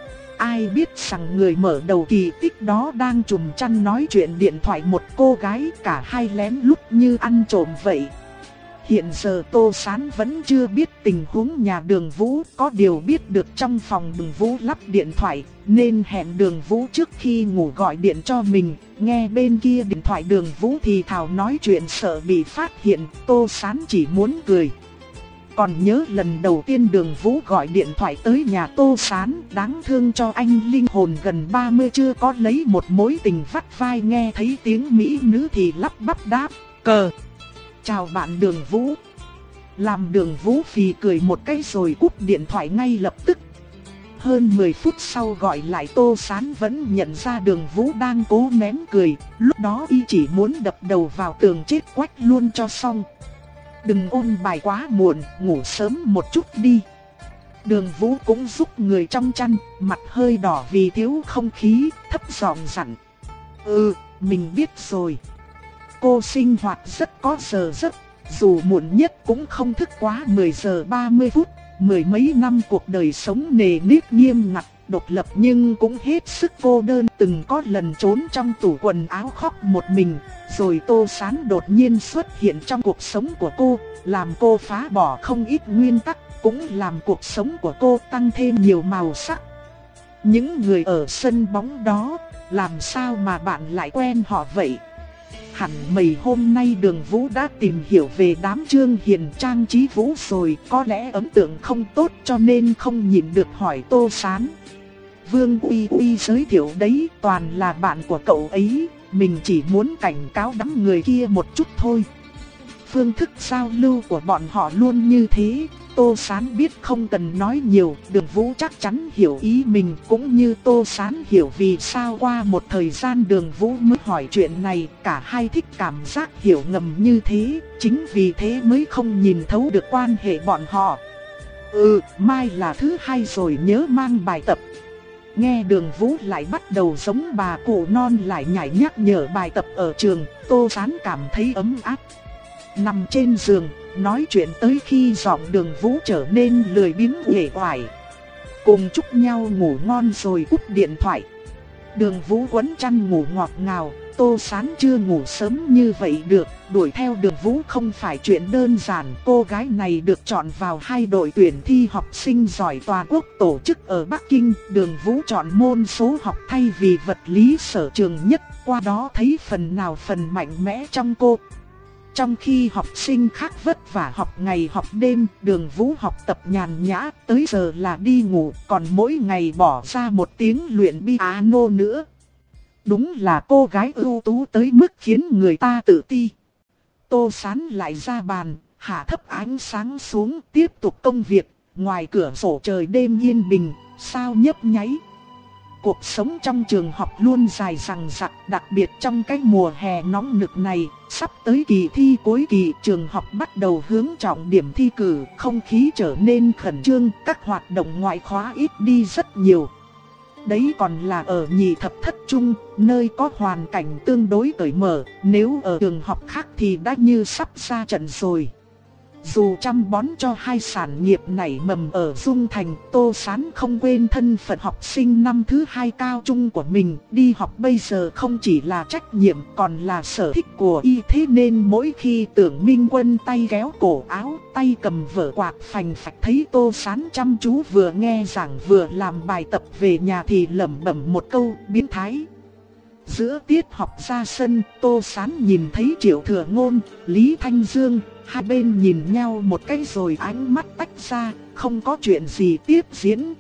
Ai biết rằng người mở đầu kỳ tích đó đang trùm chăn nói chuyện điện thoại một cô gái, cả hai lén lút như ăn trộm vậy. Hiện giờ Tô Sán vẫn chưa biết tình huống nhà Đường Vũ, có điều biết được trong phòng Đường Vũ lắp điện thoại, nên hẹn Đường Vũ trước khi ngủ gọi điện cho mình. Nghe bên kia điện thoại Đường Vũ thì thào nói chuyện sợ bị phát hiện, Tô Sán chỉ muốn cười. Còn nhớ lần đầu tiên Đường Vũ gọi điện thoại tới nhà Tô Sán, đáng thương cho anh linh hồn gần ba mươi chưa có lấy một mối tình vắt vai, nghe thấy tiếng mỹ nữ thì lắp bắp đáp, cờ. Chào bạn Đường Vũ. Làm Đường Vũ phì cười một cái rồi cúp điện thoại ngay lập tức. Hơn mười phút sau gọi lại Tô Sán vẫn nhận ra Đường Vũ đang cố nén cười, lúc đó y chỉ muốn đập đầu vào tường chết quách luôn cho xong. Đừng ôn bài quá muộn, ngủ sớm một chút đi. Đường Vũ cũng giúp người trong chăn, mặt hơi đỏ vì thiếu không khí, thấp giọng dặn. Ừ, mình biết rồi. Cô sinh hoạt rất có giờ giấc, dù muộn nhất cũng không thức quá mười giờ ba mươi phút. Mười mấy năm cuộc đời sống nề nếp nghiêm ngặt, độc lập nhưng cũng hết sức cô đơn. Từng có lần trốn trong tủ quần áo khóc một mình, rồi Tô Sán đột nhiên xuất hiện trong cuộc sống của cô, làm cô phá bỏ không ít nguyên tắc, cũng làm cuộc sống của cô tăng thêm nhiều màu sắc. Những người ở sân bóng đó, làm sao mà bạn lại quen họ vậy? Hẳn mấy hôm nay Đường Vũ đã tìm hiểu về đám Trương Hiền Trang Trí Vũ rồi, có lẽ ấn tượng không tốt cho nên không nhịn được hỏi Tô Sán. Vương Uy Uy giới thiệu đấy, toàn là bạn của cậu ấy, mình chỉ muốn cảnh cáo đám người kia một chút thôi. Phương thức giao lưu của bọn họ luôn như thế, Tô Sán biết không cần nói nhiều, Đường Vũ chắc chắn hiểu ý mình, cũng như Tô Sán hiểu vì sao qua một thời gian Đường Vũ mới hỏi chuyện này. Cả hai thích cảm giác hiểu ngầm như thế, chính vì thế mới không nhìn thấu được quan hệ bọn họ. Ừ, mai là thứ hai rồi, nhớ mang bài tập. Nghe Đường Vũ lại bắt đầu giống bà cụ non lại nhảy nhắc nhở bài tập ở trường, Tô Sán cảm thấy ấm áp. Nằm trên giường, nói chuyện tới khi giọng Đường Vũ trở nên lười biếng uể oải. Cùng chúc nhau ngủ ngon rồi cúp điện thoại. Đường Vũ quấn chăn ngủ ngọt ngào, Tô Sán chưa ngủ sớm như vậy được, đuổi theo Đường Vũ không phải chuyện đơn giản. Cô gái này được chọn vào hai đội tuyển thi học sinh giỏi toàn quốc tổ chức ở Bắc Kinh. Đường Vũ chọn môn số học thay vì vật lý sở trường nhất, qua đó thấy phần nào phần mạnh mẽ trong cô. Trong khi học sinh khác vất vả học ngày học đêm, Đường Vũ học tập nhàn nhã, tới giờ là đi ngủ, còn mỗi ngày bỏ ra một tiếng luyện piano nữa. Đúng là cô gái ưu tú tới mức khiến người ta tự ti. Tô Sán lại ra bàn, hạ thấp ánh sáng xuống, tiếp tục công việc. Ngoài cửa sổ trời đêm yên bình, sao nhấp nháy. Cuộc sống trong trường học luôn dài dằng dặc, đặc biệt trong cái mùa hè nóng nực này. Sắp tới kỳ thi cuối kỳ, trường học bắt đầu hướng trọng điểm thi cử, không khí trở nên khẩn trương, các hoạt động ngoại khóa ít đi rất nhiều. Đấy còn là ở nhị thập thất trung, nơi có hoàn cảnh tương đối cởi mở, nếu ở trường học khác thì đã như sắp ra trận rồi. Dù chăm bón cho hai sản nghiệp nảy mầm ở Dung Thành, Tô Sán không quên thân phận học sinh năm thứ hai cao trung của mình. Đi học bây giờ không chỉ là trách nhiệm còn là sở thích của y, thế nên mỗi khi Tưởng Minh Quân tay kéo cổ áo, tay cầm vở quạt phành phạch thấy Tô Sán chăm chú vừa nghe giảng vừa làm bài tập về nhà thì lẩm bẩm một câu biến thái. Giữa tiết học ra sân, Tô Sán nhìn thấy Triệu Thừa Ngôn, Lý Thanh Dương. Hai bên nhìn nhau một cái rồi ánh mắt tách ra, không có chuyện gì tiếp diễn.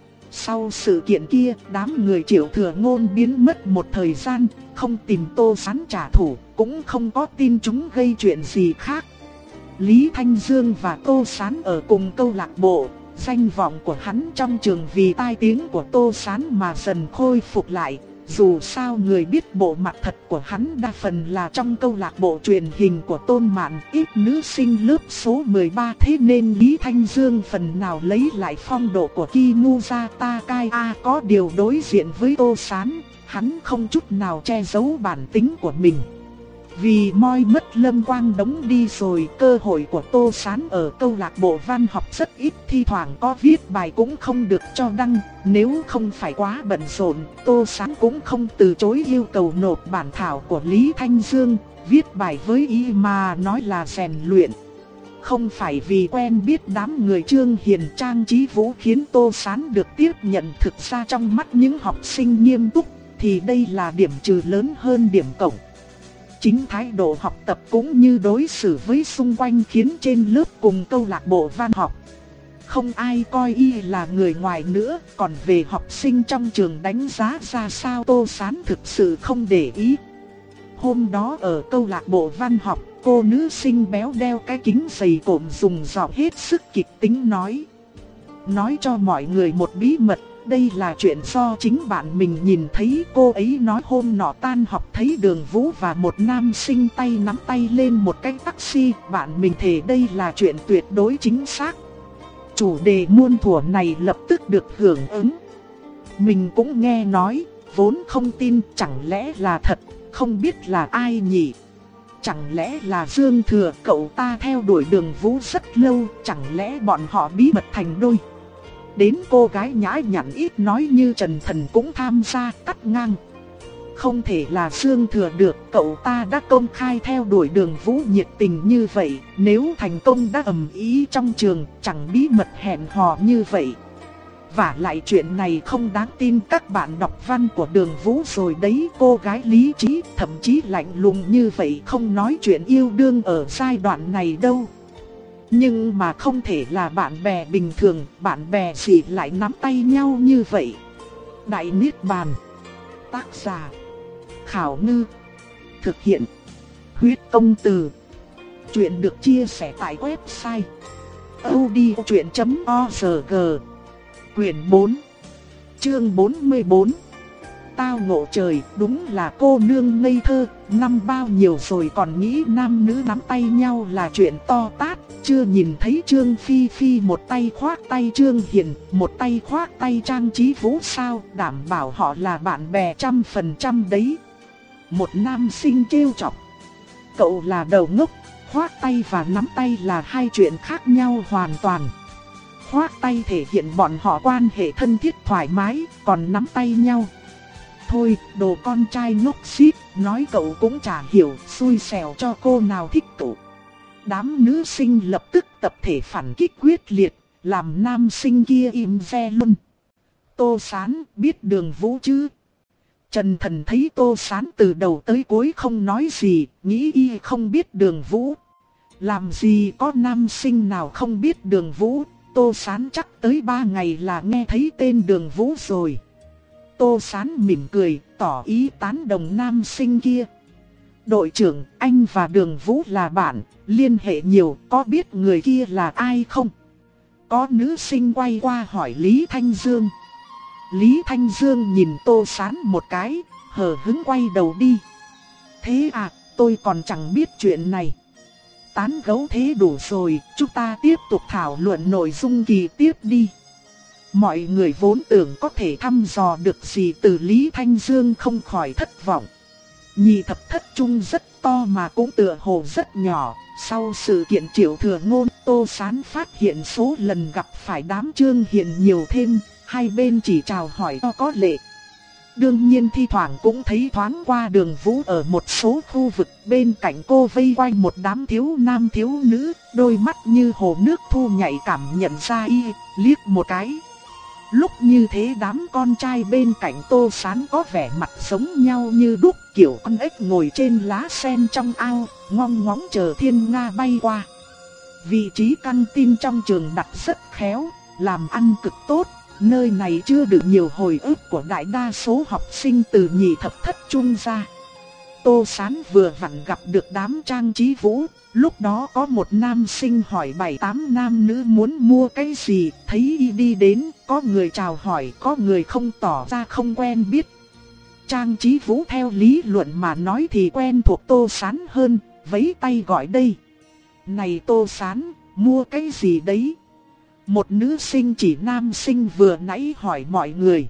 Sau sự kiện kia, đám người Triệu Thừa Ngôn biến mất một thời gian, không tìm Tô Sán trả thù, cũng không có tin chúng gây chuyện gì khác. Lý Thanh Dương và Tô Sán ở cùng câu lạc bộ, danh vọng của hắn trong trường vì tai tiếng của Tô Sán mà dần khôi phục lại. Dù sao người biết bộ mặt thật của hắn đa phần là trong câu lạc bộ truyền hình của Tôn Mạn, ít nữ sinh lớp số mười ba, thế nên Lý Thanh Dương phần nào lấy lại phong độ của Kinuza Takaya. Có điều đối diện với Tô Sán, hắn không chút nào che giấu bản tính của mình. Vì moi mất Lâm Quang Đống đi rồi, cơ hội của Tô Sán ở câu lạc bộ văn học rất ít, thi thoảng có viết bài cũng không được cho đăng. Nếu không phải quá bận rộn, Tô Sán cũng không từ chối yêu cầu nộp bản thảo của Lý Thanh Dương, viết bài với ý mà nói là rèn luyện. Không phải vì quen biết đám người Trương Hiền, Trang Chí Vũ khiến Tô Sán được tiếp nhận, thực ra trong mắt những học sinh nghiêm túc thì đây là điểm trừ lớn hơn điểm cộng. Chính thái độ học tập cũng như đối xử với xung quanh khiến trên lớp cùng câu lạc bộ văn học không ai coi y là người ngoài nữa. Còn về học sinh trong trường đánh giá ra sao, Tô Sán thực sự không để ý. Hôm đó ở câu lạc bộ văn học, cô nữ sinh béo đeo cái kính dày cộm dùng giọng hết sức kịch tính nói. Nói cho mọi người một bí mật, đây là chuyện do chính bạn mình nhìn thấy. Cô ấy nói hôm nọ tan học thấy Đường Vũ và một nam sinh tay nắm tay lên một cái taxi. Bạn mình thề đây là chuyện tuyệt đối chính xác. Chủ đề muôn thuở này lập tức được hưởng ứng. Mình cũng nghe nói, vốn không tin, chẳng lẽ là thật, không biết là ai nhỉ? Chẳng lẽ là Dương Thừa, cậu ta theo đuổi Đường Vũ rất lâu, chẳng lẽ bọn họ bí mật thành đôi? Đến cô gái nhã nhặn ít nói như Trần Thần cũng tham gia cắt ngang. Không thể là Dương Thừa được, cậu ta đã công khai theo đuổi Đường Vũ nhiệt tình như vậy. Nếu thành công đã ầm ĩ trong trường, chẳng bí mật hẹn hò như vậy. Và lại chuyện này không đáng tin, các bạn đọc văn của Đường Vũ rồi đấy. Cô gái lý trí, thậm chí lạnh lùng như vậy không nói chuyện yêu đương ở giai đoạn này đâu. Nhưng mà không thể là bạn bè bình thường, bạn bè gì lại nắm tay nhau như vậy. Đại Niết Bàn. Tác giả Khảo Ngư. Thực hiện Huyết Công Từ. Chuyện được chia sẻ tại website audiochuyện chấm org. Quyển bốn, chương bốn mươi bốn. Tao ngộ trời, đúng là cô nương ngây thơ. Năm bao nhiêu rồi còn nghĩ nam nữ nắm tay nhau là chuyện to tát. Chưa nhìn thấy Trương Phi Phi một tay khoác tay Trương Hiền, một tay khoác tay Trang Chí Vũ sao? Đảm bảo họ là bạn bè trăm phần trăm đấy. Một nam sinh trêu chọc. Cậu là đầu ngốc, khoác tay và nắm tay là hai chuyện khác nhau hoàn toàn. Khoác tay thể hiện bọn họ quan hệ thân thiết thoải mái, còn nắm tay nhau. Thôi, đồ con trai ngốc xít, nói cậu cũng chả hiểu, xui xẻo cho cô nào thích cậu. Đám nữ sinh lập tức tập thể phản kích quyết liệt, làm nam sinh kia im re luôn. Tô Sán biết Đường Vũ chứ? Trần Thần thấy Tô Sán từ đầu tới cuối không nói gì, nghĩ y không biết Đường Vũ. Làm gì có nam sinh nào không biết Đường Vũ, Tô Sán chắc tới ba ngày là nghe thấy tên Đường Vũ rồi. Tô Sán mỉm cười, tỏ ý tán đồng nam sinh kia. Đội trưởng, anh và Đường Vũ là bạn, liên hệ nhiều, có biết người kia là ai không? Có nữ sinh quay qua hỏi Lý Thanh Dương. Lý Thanh Dương nhìn Tô Sán một cái, hờ hững quay đầu đi. Thế à, tôi còn chẳng biết chuyện này. Tán gẫu thế đủ rồi, chúng ta tiếp tục thảo luận nội dung kỳ tiếp đi. Mọi người vốn tưởng có thể thăm dò được gì từ Lý Thanh Dương không khỏi thất vọng. Nhị thập thất trung rất to mà cũng tựa hồ rất nhỏ. Sau sự kiện Triệu Thừa Ngôn, Tô Sán phát hiện số lần gặp phải đám Trương Hiền nhiều thêm, hai bên chỉ chào hỏi to có lệ. Đương nhiên thi thoảng cũng thấy thoáng qua Đường Vũ ở một số khu vực, bên cạnh cô vây quanh một đám thiếu nam thiếu nữ, đôi mắt như hồ nước thu nhạy cảm nhận ra y, liếc một cái. Lúc như thế đám con trai bên cạnh Tô Sán có vẻ mặt giống nhau như đúc, kiểu con ếch ngồi trên lá sen trong ao, ngong ngóng chờ thiên nga bay qua. Vị trí căng tin trong trường đặt rất khéo, làm ăn cực tốt. Nơi này chưa được nhiều hồi ức của đại đa số học sinh từ nhị thập thất trung ra. Tô Sán vừa vặn gặp được đám Trang Chí Vũ. Lúc đó có một nam sinh hỏi bảy tám nam nữ muốn mua cái gì. Thấy y đi đến, có người chào hỏi, có người không tỏ ra không quen biết. Trang Chí Vũ theo lý luận mà nói thì quen thuộc Tô Sán hơn, vẫy tay gọi đây. Này Tô Sán, mua cái gì đấy? Một nữ sinh chỉ nam sinh vừa nãy hỏi mọi người.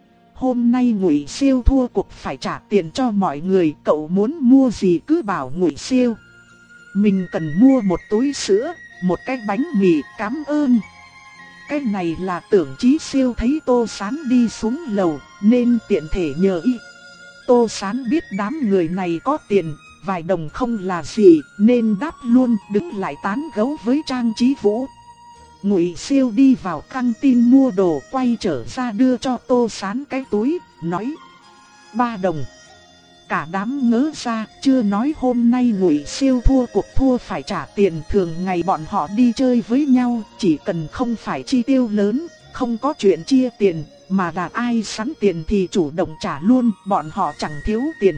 Hôm nay Ngụy Siêu thua cuộc phải trả tiền cho mọi người, cậu muốn mua gì cứ bảo Ngụy Siêu. Mình cần mua một túi sữa, một cái bánh mì, cảm ơn. Cái này là Tưởng Chí Siêu thấy Tô Sán đi xuống lầu nên tiện thể nhờ y. Tô Sán biết đám người này có tiền, vài đồng không là gì nên đáp luôn, đứng lại tán gẫu với Trang Chí Vũ. Ngụy Siêu đi vào căng tin mua đồ, quay trở ra đưa cho Tô Sán cái túi, nói: Ba đồng. Cả đám ngớ ra, chưa nói hôm nay Ngụy Siêu thua cuộc thua phải trả tiền. Thường ngày bọn họ đi chơi với nhau, chỉ cần không phải chi tiêu lớn, không có chuyện chia tiền, mà là ai sẵn tiền thì chủ động trả luôn, bọn họ chẳng thiếu tiền.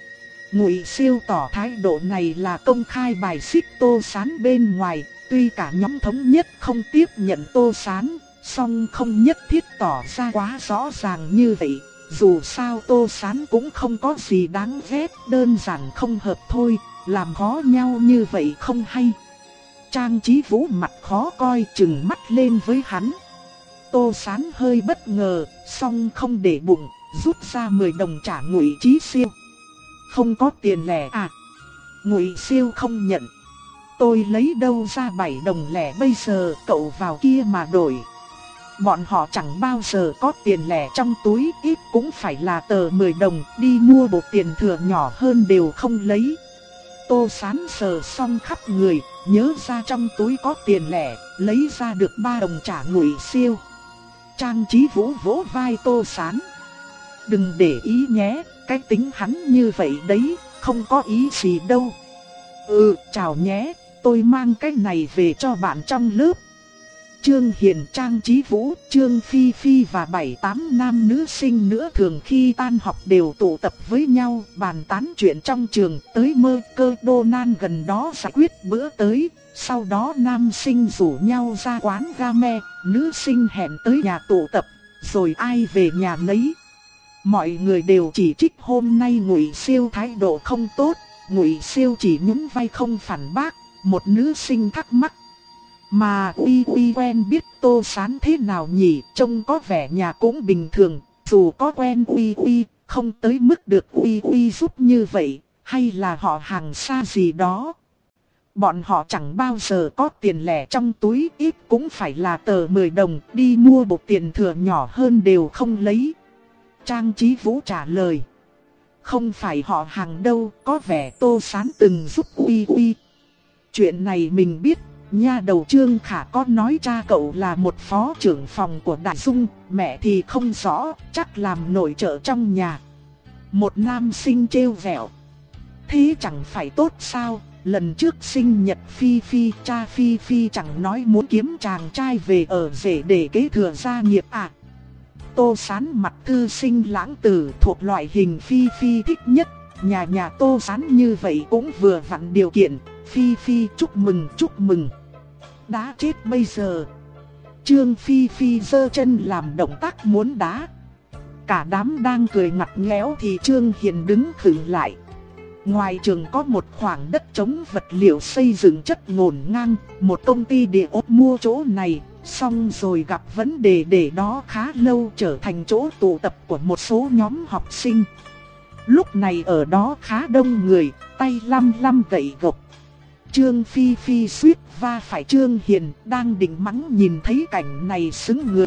Ngụy Siêu tỏ thái độ này là công khai bài xích Tô Sán bên ngoài. Tuy cả nhóm thống nhất không tiếp nhận Tô Sán, song không nhất thiết tỏ ra quá rõ ràng như vậy. Dù sao Tô Sán cũng không có gì đáng ghét, đơn giản không hợp thôi, làm khó nhau như vậy không hay. Trang Chí Vũ mặt khó coi, trừng mắt lên với hắn. Tô Sán hơi bất ngờ, song không để bụng, rút ra mười đồng trả Ngụy Chí Siêu. Không có tiền lẻ à? Ngụy Siêu không nhận. Tôi lấy đâu ra bảy đồng lẻ bây giờ, cậu vào kia mà đổi. Bọn họ chẳng bao giờ có tiền lẻ trong túi, ít cũng phải là tờ mười đồng, đi mua bộ tiền thừa nhỏ hơn đều không lấy. Tô Sán sờ xong khắp người, nhớ ra trong túi có tiền lẻ, lấy ra được ba đồng trả Ngụy Siêu. Trang Chí Vũ vỗ vai Tô Sán. Đừng để ý nhé, cái tính hắn như vậy đấy, không có ý gì đâu. Ừ, chào nhé, tôi mang cái này về cho bạn trong lớp. Trương Hiền, Trang Chí Vũ, Trương Phi Phi và bảy tám nam nữ sinh nữa thường khi tan học đều tụ tập với nhau bàn tán chuyện trong trường, tới mơ cơ đô nan gần đó giải quyết bữa tới. Sau đó nam sinh rủ nhau ra quán game, nữ sinh hẹn tới nhà tụ tập, rồi ai về nhà nấy. Mọi người đều chỉ trích hôm nay Ngụy Siêu thái độ không tốt, Ngụy Siêu chỉ nhún vai không phản bác. Một nữ sinh thắc mắc: Mà Uy Uy quen biết Tô Sán thế nào nhỉ, trông có vẻ nhà cũng bình thường, dù có quen Uy Uy, không tới mức được Uy Uy giúp như vậy, hay là họ hàng xa gì đó. Bọn họ chẳng bao giờ có tiền lẻ trong túi, ít cũng phải là tờ mười đồng, đi mua bộ tiền thừa nhỏ hơn đều không lấy. Trang Chí Vũ trả lời: Không phải họ hàng đâu, có vẻ Tô Sán từng giúp Uy Uy. Chuyện này mình biết, nha đầu Trương Khả có nói cha cậu là một phó trưởng phòng của Đại Dung, mẹ thì không rõ, chắc làm nội trợ trong nhà. Một nam sinh trêu vẹo: Thế chẳng phải tốt sao, lần trước sinh nhật Phi Phi, cha Phi Phi chẳng nói muốn kiếm chàng trai về ở rể để kế thừa gia nghiệp à. Tô Sán mặt thư sinh lãng tử thuộc loại hình Phi Phi thích nhất, nhà nhà Tô Sán như vậy cũng vừa vặn điều kiện. Phi Phi chúc mừng chúc mừng. Đá chết bây giờ. Trương Phi Phi giơ chân làm động tác muốn đá. Cả đám đang cười ngặt nghẽo thì Trương Hiền đứng khựng lại. Ngoài trường có một khoảng đất trống vật liệu xây dựng chất ngổn ngang, một công ty địa ốt mua chỗ này, xong rồi gặp vấn đề để đó khá lâu, trở thành chỗ tụ tập của một số nhóm học sinh. Lúc này ở đó khá đông người, tay lăm lăm gậy gộc. Trương Phi Phi suýt va phải Trương Hiền, đang định mắng nhìn thấy cảnh này sững người.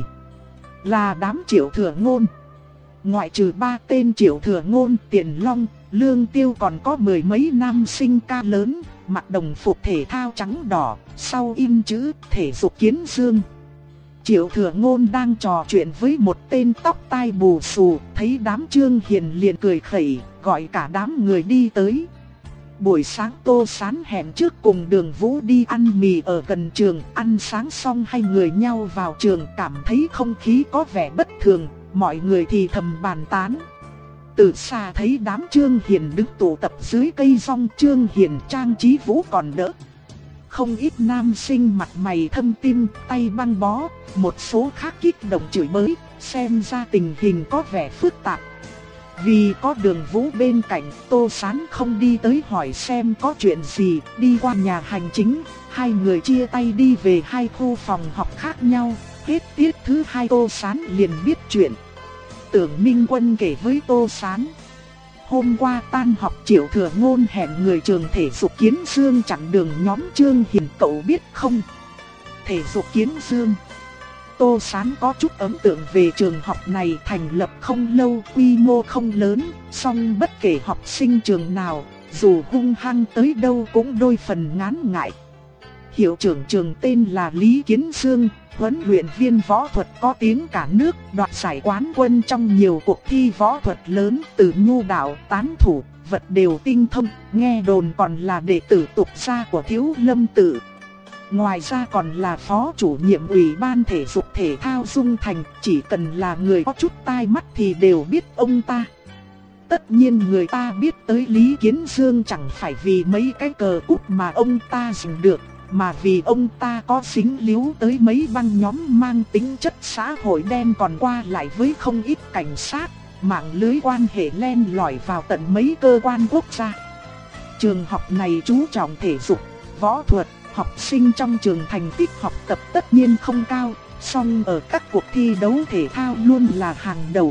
Là đám Triệu Thừa Ngôn. Ngoại trừ ba tên Triệu Thừa Ngôn, Tiền Long, Lương Tiêu còn có mười mấy nam sinh ca lớn, mặc đồng phục thể thao trắng đỏ, sau in chữ thể dục Kiến Dương. Triệu Thừa Ngôn đang trò chuyện với một tên tóc tai bù xù, thấy đám Trương Hiền liền cười khẩy, gọi cả đám người đi tới. Buổi sáng Tô Sán hẹn trước cùng Đường Vũ đi ăn mì ở gần trường, ăn sáng xong hai người nhau vào trường, cảm thấy không khí có vẻ bất thường, mọi người thì thầm bàn tán. Từ xa thấy đám Trương Hiền đứng tụ tập dưới cây rong, Trương Hiền, Trang Chí Vũ còn đỡ. Không ít nam sinh mặt mày thâm tim, tay băng bó, một số khác kích động chửi bới, xem ra tình hình có vẻ phức tạp. Vì có Đường Vũ bên cạnh, Tô Sán không đi tới hỏi xem có chuyện gì. Đi qua nhà hành chính, hai người chia tay đi về hai khu phòng học khác nhau. Hết tiết thứ hai Tô Sán liền biết chuyện. Tưởng Minh Quân kể với Tô Sán: hôm qua tan học Triệu Thừa Ngôn hẹn người trường thể dục Kiến Dương chặn đường nhóm Trương Hiền, cậu biết không? Thể dục Kiến Dương. Tô Sán có chút ấn tượng về trường học này, thành lập không lâu, quy mô không lớn, song bất kể học sinh trường nào, dù hung hăng tới đâu cũng đôi phần ngán ngại. Hiệu trưởng trường tên là Lý Kiến Dương, huấn luyện viên võ thuật có tiếng cả nước, đoạt giải quán quân trong nhiều cuộc thi võ thuật lớn, từ nhu đạo, tán thủ, vật đều tinh thông, nghe đồn còn là đệ tử tục gia của Thiếu Lâm Tự. Ngoài ra còn là phó chủ nhiệm ủy ban thể dục thể thao Dung Thành, chỉ cần là người có chút tai mắt thì đều biết ông ta. Tất nhiên người ta biết tới Lý Kiến Dương chẳng phải vì mấy cái cờ cúp mà ông ta giành được, mà vì ông ta có dính líu tới mấy băng nhóm mang tính chất xã hội đen, còn qua lại với không ít cảnh sát, mạng lưới quan hệ len lỏi vào tận mấy cơ quan quốc gia. Trường học này chú trọng thể dục, võ thuật, học sinh trong trường thành tích học tập tất nhiên không cao, song ở các cuộc thi đấu thể thao luôn là hàng đầu.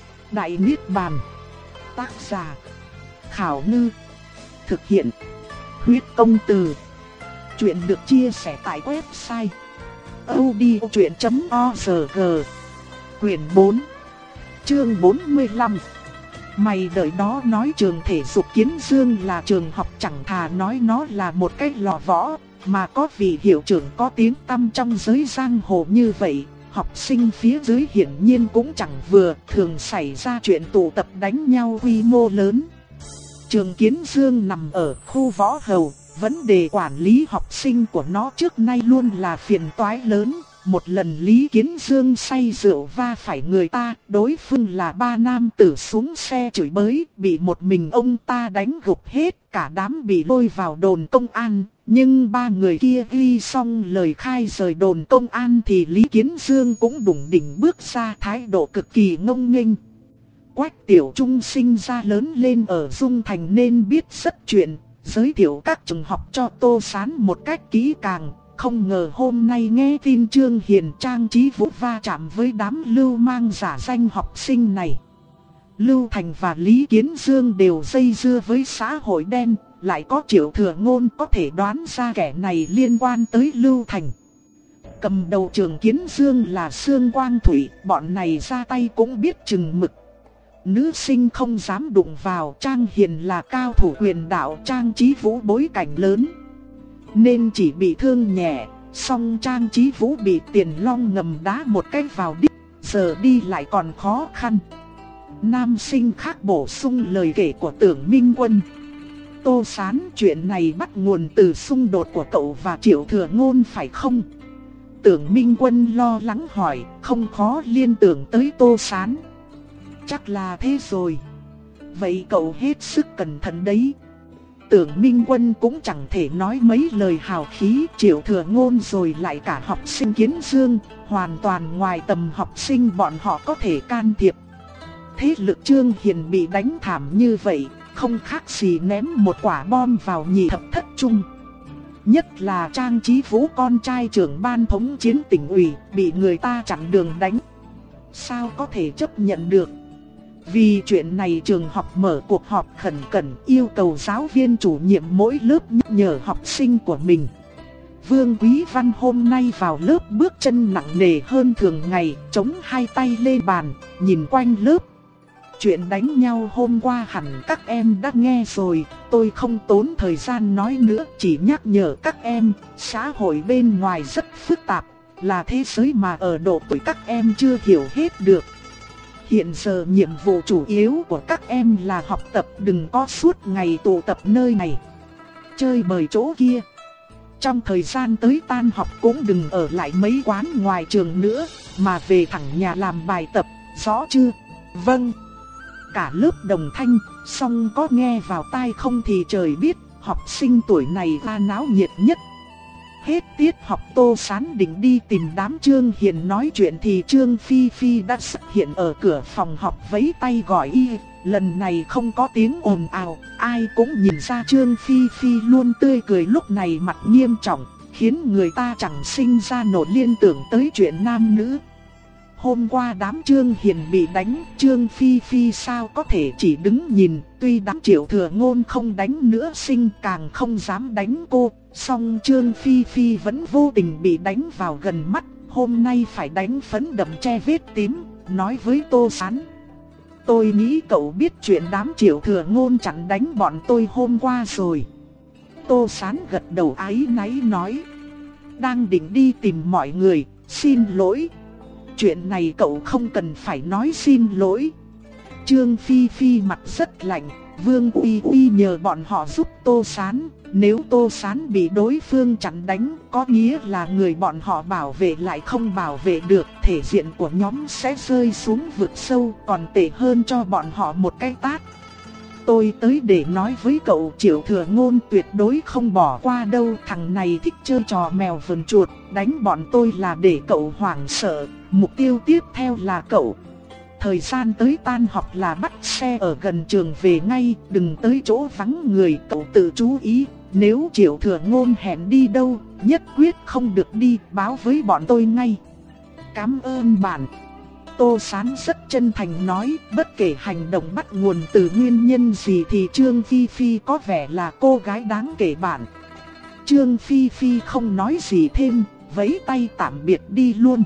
Đại Niết Bàn. Tác giả: Khảo Ngư. Thực hiện: Huyết Công Từ. Chuyện được chia sẻ tại website audiochuyện chấm org. Quyển bốn, chương bốn mươi lăm. Mày đợi đó, nói trường thể dục Kiến Dương là trường học chẳng thà nói nó là một cái lò võ, mà có vị hiệu trưởng có tiếng tăm trong giới giang hồ như vậy, học sinh phía dưới hiển nhiên cũng chẳng vừa, thường xảy ra chuyện tụ tập đánh nhau quy mô lớn. Trường Kiến Dương nằm ở khu Võ Hầu, vấn đề quản lý học sinh của nó trước nay luôn là phiền toái lớn. Một lần Lý Kiến Dương say rượu va phải người ta, đối phương là ba nam tử xuống xe chửi bới, bị một mình ông ta đánh gục hết, cả đám bị lôi vào đồn công an. Nhưng ba người kia ghi xong lời khai rời đồn công an thì Lý Kiến Dương cũng đủng đỉnh bước ra, thái độ cực kỳ ngông nghênh. Quách Tiểu Trung sinh ra lớn lên ở Dung Thành nên biết rất chuyện, giới thiệu các trường học cho Tô Sán một cách kỹ càng. Không ngờ hôm nay nghe tin Trương Hiền, Trang Chí Vũ va chạm với đám lưu mang giả danh học sinh này. Lưu Thành và Lý Kiến Dương đều dây dưa với xã hội đen, lại có Triệu Thừa Ngôn, có thể đoán ra kẻ này liên quan tới Lưu Thành. Cầm đầu trường Kiến Dương là Sương Quang Thủy, bọn này ra tay cũng biết chừng mực. Nữ sinh không dám đụng vào, Trang Hiền là cao thủ quyền đạo, Trang Chí Vũ bối cảnh lớn nên chỉ bị thương nhẹ, song Trang Chí Vũ bị Tiền Long ngầm đá một cái vào đít, giờ đi lại còn khó khăn. Nam sinh khác bổ sung lời kể của Tưởng Minh Quân. Tô Sán, chuyện này bắt nguồn từ xung đột của cậu và Triệu Thừa Ngôn phải không? Tưởng Minh Quân lo lắng hỏi, không khó liên tưởng tới Tô Sán. Chắc là thế rồi. Vậy cậu hết sức cẩn thận đấy. Tưởng Minh Quân cũng chẳng thể nói mấy lời hào khí, Triệu Thừa Ngôn rồi lại cả học sinh Kiến Dương, hoàn toàn ngoài tầm học sinh bọn họ có thể can thiệp. Thế lực Trương Hiền bị đánh thảm như vậy, không khác gì ném một quả bom vào nhị thập thất trung. Nhất là Trang Chí Vũ, con trai trưởng ban thống chiến tỉnh ủy, bị người ta chặn đường đánh. Sao có thể chấp nhận được? Vì chuyện này trường học mở cuộc họp khẩn cần, yêu cầu giáo viên chủ nhiệm mỗi lớp nhắc nhở học sinh của mình. Vương Quý Văn hôm nay vào lớp bước chân nặng nề hơn thường ngày, chống hai tay lên bàn, nhìn quanh lớp. Chuyện đánh nhau hôm qua hẳn các em đã nghe rồi, tôi không tốn thời gian nói nữa, chỉ nhắc nhở các em, xã hội bên ngoài rất phức tạp, là thế giới mà ở độ tuổi các em chưa hiểu hết được. Hiện giờ nhiệm vụ chủ yếu của các em là học tập, đừng có suốt ngày tụ tập nơi này, chơi bời chỗ kia. Trong thời gian tới tan học cũng đừng ở lại mấy quán ngoài trường nữa, mà về thẳng nhà làm bài tập, rõ chưa? Vâng. Cả lớp đồng thanh, song có nghe vào tai không thì trời biết, học sinh tuổi này ra náo nhiệt nhất. Hết tiết học Tô Sán định đi tìm đám Trương Hiền nói chuyện thì Trương Phi Phi đã xuất hiện ở cửa phòng học vẫy tay gọi y, Lần này không có tiếng ồn ào, ai cũng nhìn ra Trương Phi Phi luôn tươi cười lúc này mặt nghiêm trọng, khiến người ta chẳng sinh ra nổi liên tưởng tới chuyện nam nữ. Hôm qua đám Trương Hiền bị đánh, Trương Phi Phi sao có thể chỉ đứng nhìn, tuy đám Triệu Thừa Ngôn không đánh nữa sinh càng không dám đánh cô, song Trương Phi Phi vẫn vô tình bị đánh vào gần mắt, hôm nay phải đánh phấn đậm che vết tím, nói với Tô Sán. Tôi nghĩ cậu biết chuyện đám Triệu Thừa Ngôn chặn đánh bọn tôi hôm qua rồi. Tô Sán gật đầu áy náy nói. Đang định đi tìm mọi người, xin lỗi. Chuyện này cậu không cần phải nói xin lỗi. Trương Phi Phi mặt rất lạnh, Vương Uy Uy nhờ bọn họ giúp Tô Sán. Nếu Tô Sán bị đối phương chặn đánh, có nghĩa là người bọn họ bảo vệ lại không bảo vệ được, thể diện của nhóm sẽ rơi xuống vực sâu, còn tệ hơn cho bọn họ một cái tát. Tôi tới để nói với cậu, Triệu Thừa Ngôn tuyệt đối không bỏ qua đâu, thằng này thích chơi trò mèo vờn chuột, đánh bọn tôi là để cậu hoảng sợ, mục tiêu tiếp theo là cậu. Thời gian tới tan học là bắt xe ở gần trường về ngay, đừng tới chỗ vắng người, cậu tự chú ý. Nếu Triệu Thừa Ngôn hẹn đi đâu, nhất quyết không được đi, báo với bọn tôi ngay. Cảm ơn bạn. Tô Sán rất chân thành nói, bất kể hành động bắt nguồn từ nguyên nhân gì thì Trương Phi Phi có vẻ là cô gái đáng kể bạn. Trương Phi Phi không nói gì thêm, vẫy tay tạm biệt đi luôn.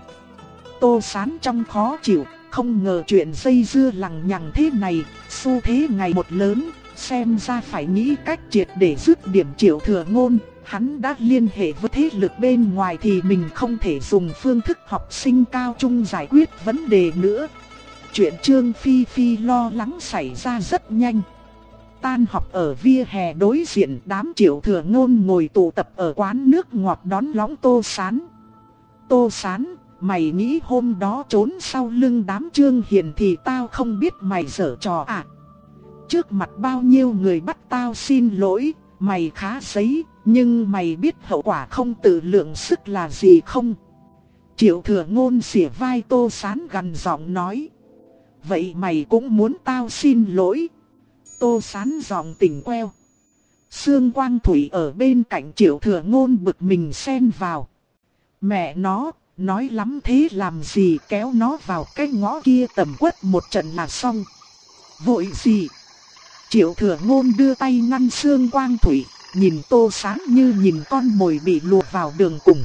Tô Sán trong khó chịu, không ngờ chuyện dây dưa lằng nhằng thế này, xu thế ngày một lớn, xem ra phải nghĩ cách triệt để dứt điểm Triệu Thừa Ngôn. Hắn đã liên hệ với thế lực bên ngoài thì mình không thể dùng phương thức học sinh cao trung giải quyết vấn đề nữa. Chuyện Trương Phi Phi lo lắng xảy ra rất nhanh. Tan học ở vỉa hè đối diện, đám Triệu Thừa Ngôn ngồi tụ tập ở quán nước ngọt đón lõng Tô Sán. Tô Sán, mày nghĩ hôm đó trốn sau lưng đám Trương Hiền thì tao không biết mày giở trò à? Trước mặt bao nhiêu người bắt tao xin lỗi, mày khá giấy, nhưng mày biết hậu quả không tự lượng sức là gì không? Triệu Thừa Ngôn xỉa vai Tô Sán gằn giọng nói. Vậy mày cũng muốn tao xin lỗi? Tô Sán giọng tỉnh queo. Sương Quang Thủy ở bên cạnh Triệu Thừa Ngôn bực mình xen vào. Mẹ nó, nói lắm thế làm gì, kéo nó vào cái ngõ kia tầm quất một trận là xong. Vội gì? Triệu Thừa Ngôn đưa tay ngăn Sương Quang Thủy, nhìn Tô Sán như nhìn con mồi bị lùa vào đường cùng.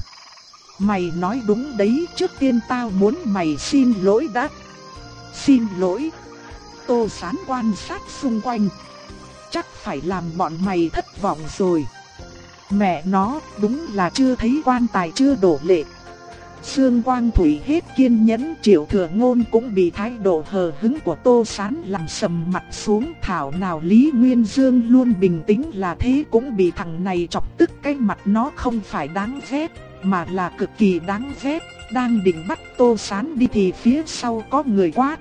Mày nói đúng đấy, trước tiên tao muốn mày xin lỗi đã. Xin lỗi? Tô Sán quan sát xung quanh. Chắc phải làm bọn mày thất vọng rồi. Mẹ nó, đúng là chưa thấy quan tài chưa đổ lệ. Sương Quang Thủy hết kiên nhẫn, Triệu Thừa Ngôn cũng bị thái độ hờ hững của Tô Sán làm sầm mặt xuống. Thảo nào Lý Nguyên Dương luôn bình tĩnh là thế cũng bị thằng này chọc tức, cái mặt nó không phải đáng ghét, mà là cực kỳ đáng ghét. Đang định bắt Tô Sán đi thì phía sau có người quát.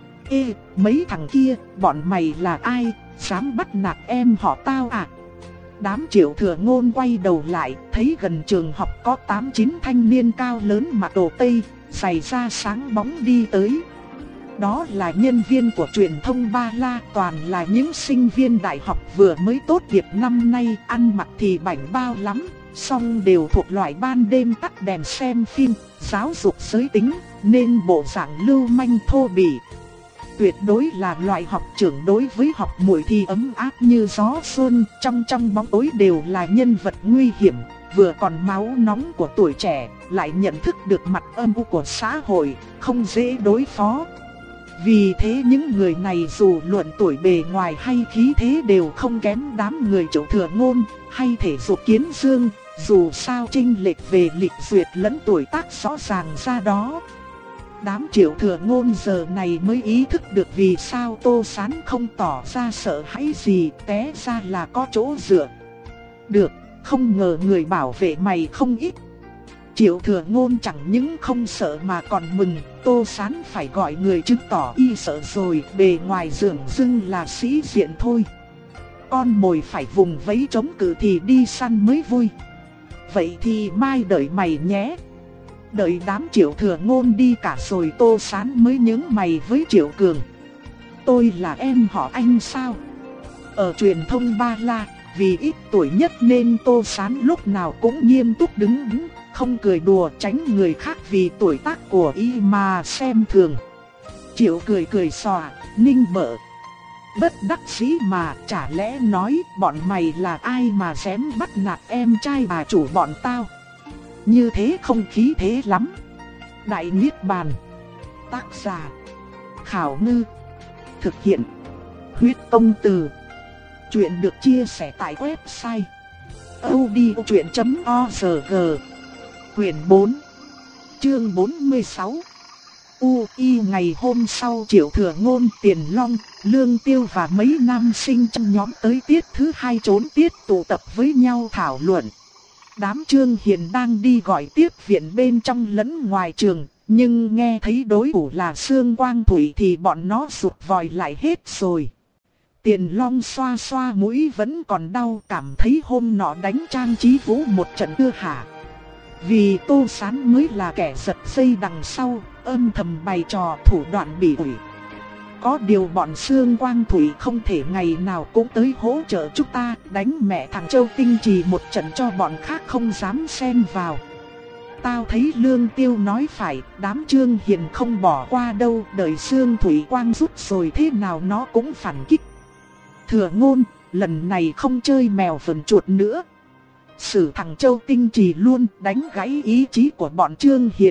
Ê, mấy thằng kia, bọn mày là ai, dám bắt nạt em họ tao à? Đám Triệu Thừa Ngôn quay đầu lại, thấy gần trường học có tám chín thanh niên cao lớn mặc đồ tây, giày da sáng bóng đi tới. Đó là nhân viên của truyền thông Ba La, toàn là những sinh viên đại học vừa mới tốt nghiệp năm nay, ăn mặc thì bảnh bao lắm, song đều thuộc loại ban đêm tắt đèn xem phim, giáo dục giới tính, nên bộ dạng lưu manh thô bỉ. Tuyệt đối là loại học trưởng, đối với học muội thì ấm áp như gió xuân, trong trong bóng tối đều là nhân vật nguy hiểm, vừa còn máu nóng của tuổi trẻ, lại nhận thức được mặt âm u của xã hội, không dễ đối phó. Vì thế những người này dù luận tuổi bề ngoài hay khí thế đều không kém đám người Triệu Thừa Ngôn, hay thể dục Kiến Dương, dù sao chênh lệch về lịch duyệt lẫn tuổi tác rõ ràng ra đó. Đám Triệu Thừa Ngôn giờ này mới ý thức được vì sao Tô Sán không tỏ ra sợ hãi gì, té ra là có chỗ dựa. Được, không ngờ người bảo vệ mày không ít. Triệu Thừa Ngôn chẳng những không sợ mà còn mừng, Tô Sán phải gọi người chứng tỏ y sợ rồi, bề ngoài dường dưng là sĩ diện thôi. Con mồi phải vùng vẫy chống cự thì đi săn mới vui. Vậy thì mai đợi mày nhé. Đợi đám Triệu Thừa Ngôn đi cả rồi Tô Sán mới nhướng mày với Triệu Cường. tôi là em họ Anh sao? Ở truyền thông Ba La, vì ít tuổi nhất nên Tô Sán lúc nào cũng nghiêm túc đứng đứng, không cười đùa tránh người khác vì tuổi tác của y mà xem thường. Triệu cười cười xòa, ninh bợ. Bất đắc dĩ mà, chả lẽ nói bọn mày là ai mà dám bắt nạt em trai bà chủ bọn tao? Như thế không khí thế lắm. Đại Niết Bàn. Tác giả Khảo Ngư. Thực hiện Huyết Công Từ. Chuyện được chia sẻ tại website audiochuyện chấm org. Quyển bốn, chương bốn mươi sáu. U Y ngày hôm sau Triệu Thừa Ngôn, Tiền Long, Lương Tiêu và mấy nam sinh trong nhóm tới tiết thứ hai trốn tiết tụ tập với nhau thảo luận. Đám Trương Hiền đang đi gọi tiếp viện bên trong lẫn ngoài trường, nhưng nghe thấy đối thủ là Sương Quang Thủy thì bọn nó rụt vòi lại hết rồi. Tiền Long xoa xoa mũi vẫn còn đau, cảm thấy hôm nọ đánh Trang Chí Vũ một trận ưa hả. Vì Tô Sán mới là kẻ giật dây đằng sau, âm thầm bày trò thủ đoạn bỉ ổi. Có điều bọn Sương Quang Thủy không thể ngày nào cũng tới hỗ trợ chúng ta, đánh mẹ thằng Châu Tinh Trì một trận cho bọn khác không dám xen vào. Tao thấy Lương Tiêu nói phải, đám Trương Hiền không bỏ qua đâu, đợi Sương Thủy Quang rút rồi thế nào nó cũng phản kích. Thừa Ngôn, lần này không chơi mèo vờn chuột nữa. Xử thằng Châu Tinh Trì luôn, đánh gãy ý chí của bọn Trương Hiền.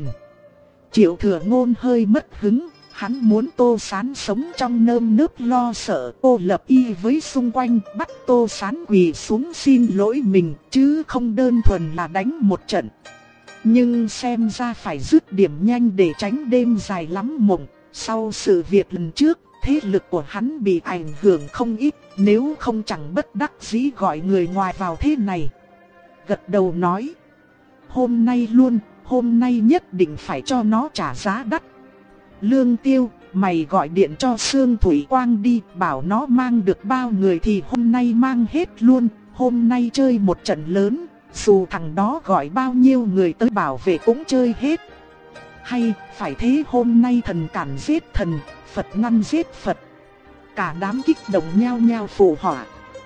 Triệu Thừa Ngôn hơi mất hứng, hắn muốn Tô Sán sống trong nơm nớp lo sợ, cô lập y với xung quanh, bắt Tô Sán quỳ xuống xin lỗi mình, chứ không đơn thuần là đánh một trận. Nhưng xem ra phải dứt điểm nhanh để tránh đêm dài lắm mộng. Sau sự việc lần trước, thế lực của hắn bị ảnh hưởng không ít, nếu không chẳng bất đắc dĩ gọi người ngoài vào thế này. Gật đầu nói, hôm nay luôn, hôm nay nhất định phải cho nó trả giá đắt. Lương Tiêu, mày gọi điện cho Sương Thủy Quang đi, bảo nó mang được bao người thì hôm nay mang hết luôn, hôm nay chơi một trận lớn, dù thằng đó gọi bao nhiêu người tới bảo vệ cũng chơi hết. Hay, phải thế hôm nay thần cản giết thần, Phật ngăn giết Phật. Cả đám kích động nhao nhao phụ họa.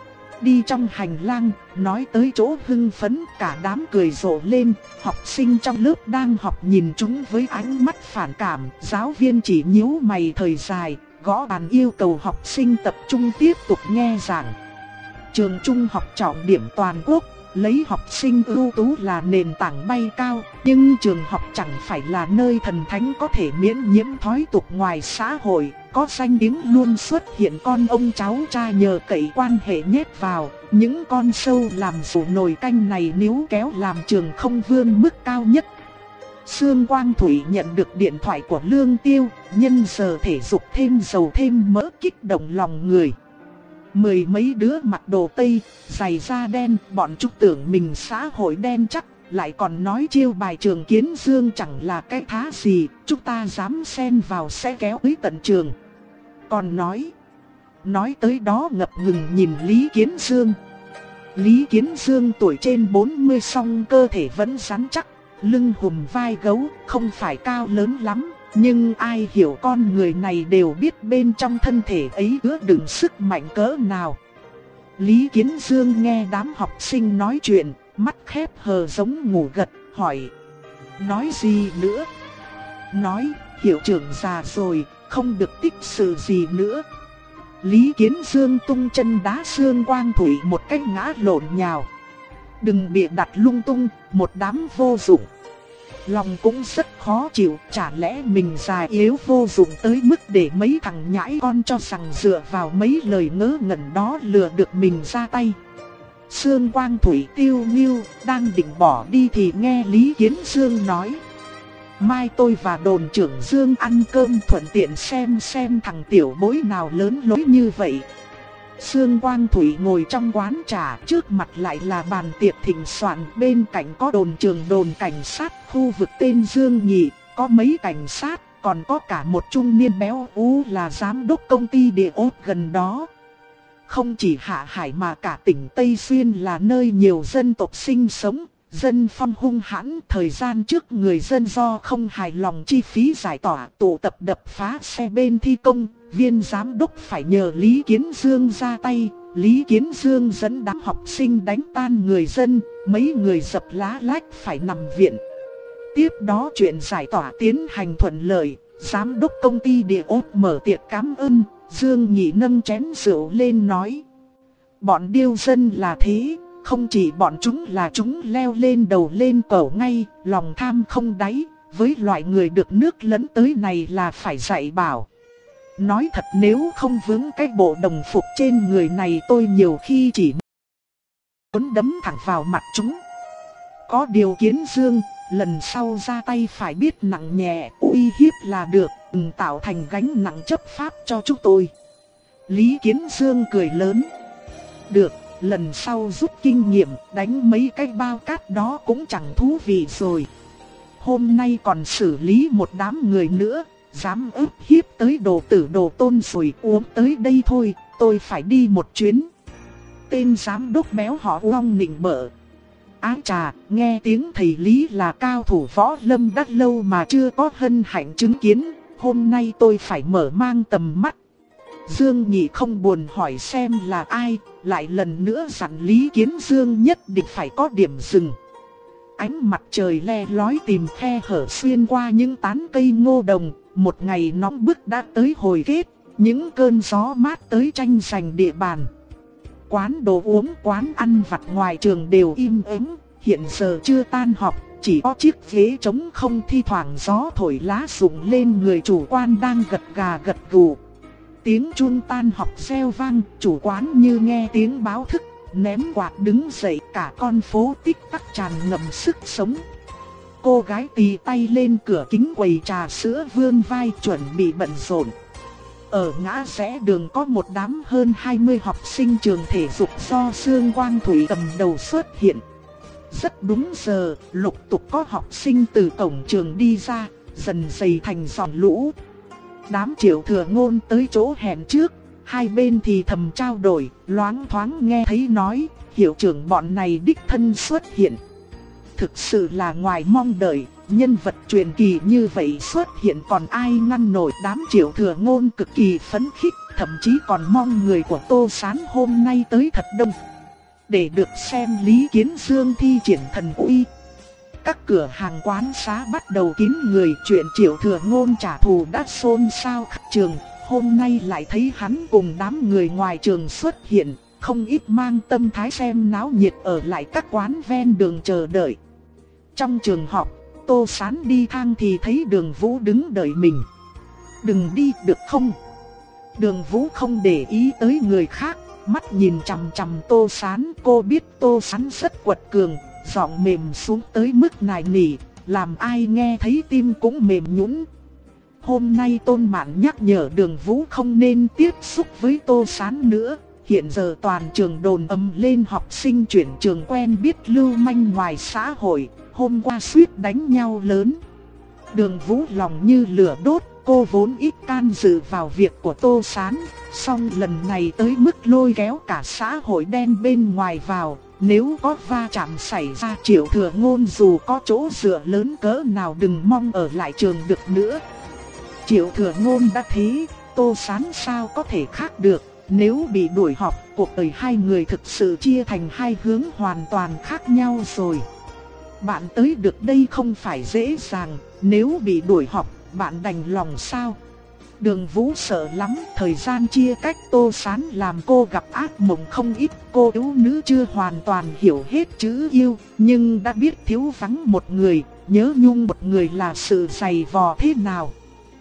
Đi trong hành lang, nói tới chỗ hưng phấn, cả đám cười rộ lên. Học sinh trong lớp đang học nhìn chúng với ánh mắt phản cảm. Giáo viên chỉ nhíu mày thời dài, gõ bàn yêu cầu học sinh tập trung tiếp tục nghe giảng. Trường trung học trọng điểm toàn quốc, lấy học sinh ưu tú là nền tảng bay cao. Nhưng trường học chẳng phải là nơi thần thánh có thể miễn nhiễm thói tục ngoài xã hội. Có danh tiếng luôn xuất hiện con ông cháu cha nhờ cậy quan hệ nhét vào. Những con sâu làm rủ nồi canh này níu kéo làm trường không vươn mức cao nhất. Sương Quang Thủy nhận được điện thoại của Lương Tiêu, nhân giờ thể dục thêm dầu thêm mỡ kích động lòng người. Mười mấy đứa mặc đồ tây, giày da đen, bọn chúng tưởng mình xã hội đen chắc, lại còn nói chiêu bài Trường Kiến Dương chẳng là cái thá gì, chúng ta dám xen vào sẽ kéo tới tận trường. Còn nói, nói tới đó ngập ngừng nhìn Lý Kiến Dương. Lý Kiến Dương tuổi trên bốn mươi song cơ thể vẫn rắn chắc, lưng hùm vai gấu, không phải cao lớn lắm. Nhưng ai hiểu con người này đều biết bên trong thân thể ấy ứa đựng sức mạnh cỡ nào. Lý Kiến Dương nghe đám học sinh nói chuyện, mắt khép hờ giống ngủ gật, hỏi. Nói gì nữa? Nói, hiệu trưởng già rồi, không được tích sự gì nữa. Lý Kiến Dương tung chân đá Sương Quang Thủy một cách ngã lộn nhào. Đừng bịa đặt lung tung, một đám vô dụng. Lòng cũng rất khó chịu, chả lẽ mình già yếu vô dụng tới mức để mấy thằng nhãi con cho rằng dựa vào mấy lời ngớ ngẩn đó lừa được mình ra tay. Sương Quang Thủy tiêu nghiêu, đang định bỏ đi thì nghe Lý Kiến Dương nói. Mai tôi và đồn trưởng Dương ăn cơm thuận tiện xem xem thằng tiểu bối nào lớn lối như vậy. Sương Quang Thủy ngồi trong quán trà, trước mặt lại là bàn tiệc thịnh soạn, bên cạnh có đồn trưởng đồn cảnh sát khu vực tên Dương Nhị, có mấy cảnh sát, còn có cả một trung niên béo ú là giám đốc công ty địa ốt gần đó. Không chỉ Hạ Hải mà cả tỉnh Tây Xuyên là nơi nhiều dân tộc sinh sống, dân phong hung hãn. Thời gian trước người dân do không hài lòng chi phí giải tỏa tụ tập đập phá xe bên thi công, viên giám đốc phải nhờ Lý Kiến Dương ra tay. Lý Kiến Dương dẫn đám học sinh đánh tan người dân, mấy người dập lá lách phải nằm viện. Tiếp đó chuyện giải tỏa tiến hành thuận lợi, giám đốc công ty địa ốt mở tiệc cảm ơn. Dương Nhị nâng chén rượu lên nói: bọn điêu dân là thế, không chỉ bọn chúng là chúng leo lên đầu lên cẩu ngay, lòng tham không đáy, với loại người được nước lấn tới này là phải dạy bảo. Nói thật nếu không vướng cái bộ đồng phục trên người này tôi nhiều khi chỉ muốn đấm thẳng vào mặt chúng. Có điều Kiến Dương, lần sau ra tay phải biết nặng nhẹ, uy hiếp là được, đừng tạo thành gánh nặng chấp pháp cho chúng tôi. Lý Kiến Dương cười lớn: được, lần sau rút kinh nghiệm, đánh mấy cái bao cát đó cũng chẳng thú vị rồi. Hôm nay còn xử lý một đám người nữa, dám ức hiếp tới đồ tử đồ tôn rồi uống tới đây thôi, tôi phải đi một chuyến. Tên giám đốc béo họ Uông nịnh bợ: ái chà, nghe tiếng thầy Lý là cao thủ võ lâm đã lâu mà chưa có hân hạnh chứng kiến, hôm nay tôi phải mở mang tầm mắt. Dương Nhị không buồn hỏi xem là ai, lại lần nữa dặn Lý Kiến Dương nhất định phải có điểm dừng. Ánh mặt trời le lói tìm khe hở xuyên qua những tán cây ngô đồng, một ngày nóng bức đã tới hồi kết, những cơn gió mát tới tranh giành địa bàn. Quán đồ uống, quán ăn vặt ngoài trường đều im ắng, hiện giờ chưa tan học, chỉ có chiếc ghế trống không, thi thoảng gió thổi lá rụng lên người chủ quán đang gật gà gật gù. Tiếng chuông tan học reo vang, chủ quán như nghe tiếng báo thức, ném quạt đứng dậy, cả con phố tích tắc tràn ngập sức sống. Cô gái tì tay lên cửa kính quầy trà sữa vươn vai chuẩn bị bận rộn. Ở ngã rẽ đường có một đám hơn hai mươi học sinh trường thể dục do Sương Quang Thủy cầm đầu xuất hiện. Rất đúng giờ, lục tục có học sinh từ cổng trường đi ra, dần dày thành dòng lũ. Đám Triệu Thừa Ngôn tới chỗ hẹn trước, hai bên thì thầm trao đổi, loáng thoáng nghe thấy nói, hiệu trưởng bọn này đích thân xuất hiện. Thực sự là ngoài mong đợi, nhân vật truyền kỳ như vậy xuất hiện còn ai ngăn nổi. Đám Triệu Thừa Ngôn cực kỳ phấn khích, thậm chí còn mong người của Tô Sán hôm nay tới thật đông, để được xem Lý Kiến Dương thi triển thần uy. Các cửa hàng quán xá bắt đầu kín người, chuyện Triệu Thừa Ngôn trả thù đã xôn xao khắp trường. Hôm nay lại thấy hắn cùng đám người ngoài trường xuất hiện, không ít mang tâm thái xem náo nhiệt ở lại các quán ven đường chờ đợi. Trong trường học, Tô Sán đi thang thì thấy Đường Vũ đứng đợi mình. Đừng đi được không? Đường Vũ không để ý tới người khác, mắt nhìn chằm chằm Tô Sán. Cô biết Tô Sán rất quật cường, giọng mềm xuống tới mức nài nỉ, làm ai nghe thấy tim cũng mềm nhũn. Hôm nay Tôn Mạn nhắc nhở Đường Vũ không nên tiếp xúc với Tô Sán nữa. Hiện giờ toàn trường đồn ầm lên học sinh chuyển trường quen biết lưu manh ngoài xã hội, hôm qua suýt đánh nhau lớn. Đường Vũ lòng như lửa đốt, cô vốn ít can dự vào việc của Tô Sán, song lần này tới mức lôi kéo cả xã hội đen bên ngoài vào. Nếu có va chạm xảy ra, Triệu Thừa Ngôn dù có chỗ dựa lớn cỡ nào đừng mong ở lại trường được nữa. Triệu Thừa Ngôn đã thế, Tô Sán sao có thể khác được. Nếu bị đuổi học, cuộc đời hai người thực sự chia thành hai hướng hoàn toàn khác nhau rồi. Bạn tới được đây không phải dễ dàng, nếu bị đuổi học, bạn đành lòng sao? Đường Vũ sợ lắm, thời gian chia cách Tô Sán làm cô gặp ác mộng không ít. Cô yếu nữ chưa hoàn toàn hiểu hết chữ yêu, nhưng đã biết thiếu vắng một người, nhớ nhung một người là sự dày vò thế nào.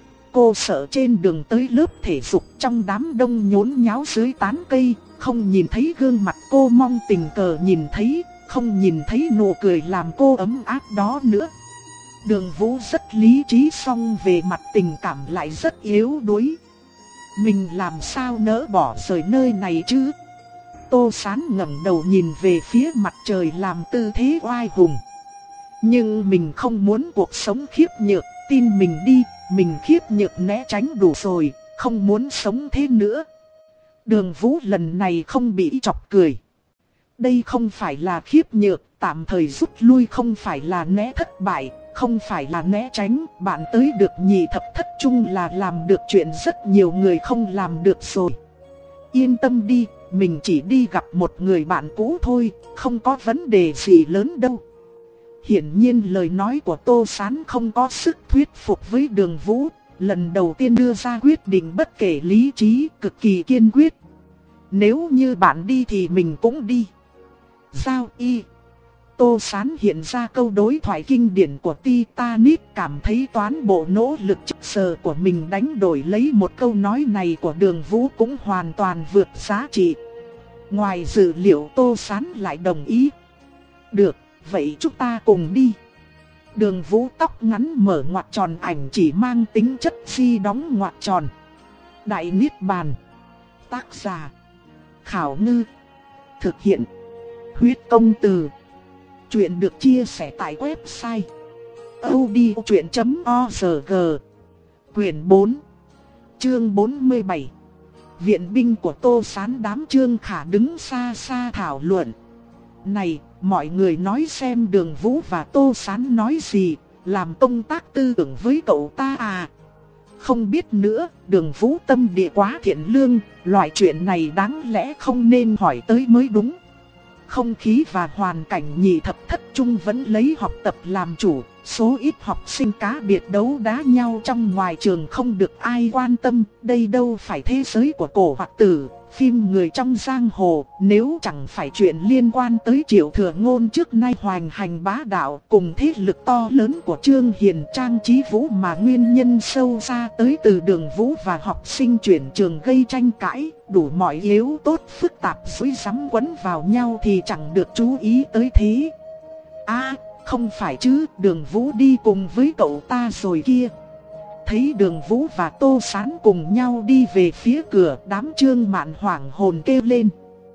Cô sợ trên đường tới lớp thể dục trong đám đông nhốn nháo dưới tán cây, không nhìn thấy gương mặt cô mong tình cờ nhìn thấy, không nhìn thấy nụ cười làm cô ấm áp đó nữa. Đường Vũ rất lý trí song về mặt tình cảm lại rất yếu đuối. Mình làm sao nỡ bỏ rời nơi này chứ? Tô Sán ngẩng đầu nhìn về phía mặt trời làm tư thế oai hùng. Nhưng mình không muốn cuộc sống khiếp nhược, tin mình đi, mình khiếp nhược né tránh đủ rồi, không muốn sống thế nữa. Đường Vũ lần này không bị chọc cười. Đây không phải là khiếp nhược, tạm thời rút lui không phải là né thất bại, không phải là né tránh, bạn tới được nhị thập thất trung là làm được chuyện rất nhiều người không làm được rồi. Yên tâm đi, mình chỉ đi gặp một người bạn cũ thôi, không có vấn đề gì lớn đâu. Hiển nhiên lời nói của Tô Sán không có sức thuyết phục với Đường Vũ, lần đầu tiên đưa ra quyết định bất kể lý trí, cực kỳ kiên quyết. Nếu như bạn đi thì mình cũng đi. Giao y. Tô Sán hiện ra câu đối thoại kinh điển của Titanic, cảm thấy toàn bộ nỗ lực trước giờ của mình đánh đổi lấy một câu nói này của Đường Vũ cũng hoàn toàn vượt giá trị. Ngoài dự liệu Tô Sán lại đồng ý. Được, vậy chúng ta cùng đi. Đường Vũ tóc ngắn mở ngoặc tròn, ảnh chỉ mang tính chất di đóng ngoặc tròn. Đại Niết Bàn. Tác giả Khảo Ngư. Thực hiện Huyết Công Từ. Chuyện được chia sẻ tại website audiochuyện chấm org. Quyển bốn. Chương bốn mươi bảy. Viện binh của Tô Sán. Đám Trương Khả đứng xa xa thảo luận. Này, mọi người nói xem Đường Vũ và Tô Sán nói gì, làm công tác tư tưởng với cậu ta à? Không biết nữa, Đường Vũ tâm địa quá thiện lương, loại chuyện này đáng lẽ không nên hỏi tới mới đúng. Không khí và hoàn cảnh nhị thập thất trung vẫn lấy học tập làm chủ, số ít học sinh cá biệt đấu đá nhau trong ngoài trường không được ai quan tâm, đây đâu phải thế giới của cổ hoặc tử, phim người trong giang hồ, nếu chẳng phải chuyện liên quan tới Triệu Thừa Ngôn trước nay hoành hành bá đạo cùng thế lực to lớn của Trương Hiền Trang Chí Vũ mà nguyên nhân sâu xa tới từ Đường Vũ và học sinh chuyển trường gây tranh cãi, đủ mọi yếu tốt phức tạp rối rắm quấn vào nhau thì chẳng được chú ý tới thế. À, không phải chứ, Đường Vũ đi cùng với cậu ta rồi kia. Thấy Đường Vũ và Tô Sán cùng nhau đi về phía cửa, đám Trương Mạn hoảng hồn kêu lên.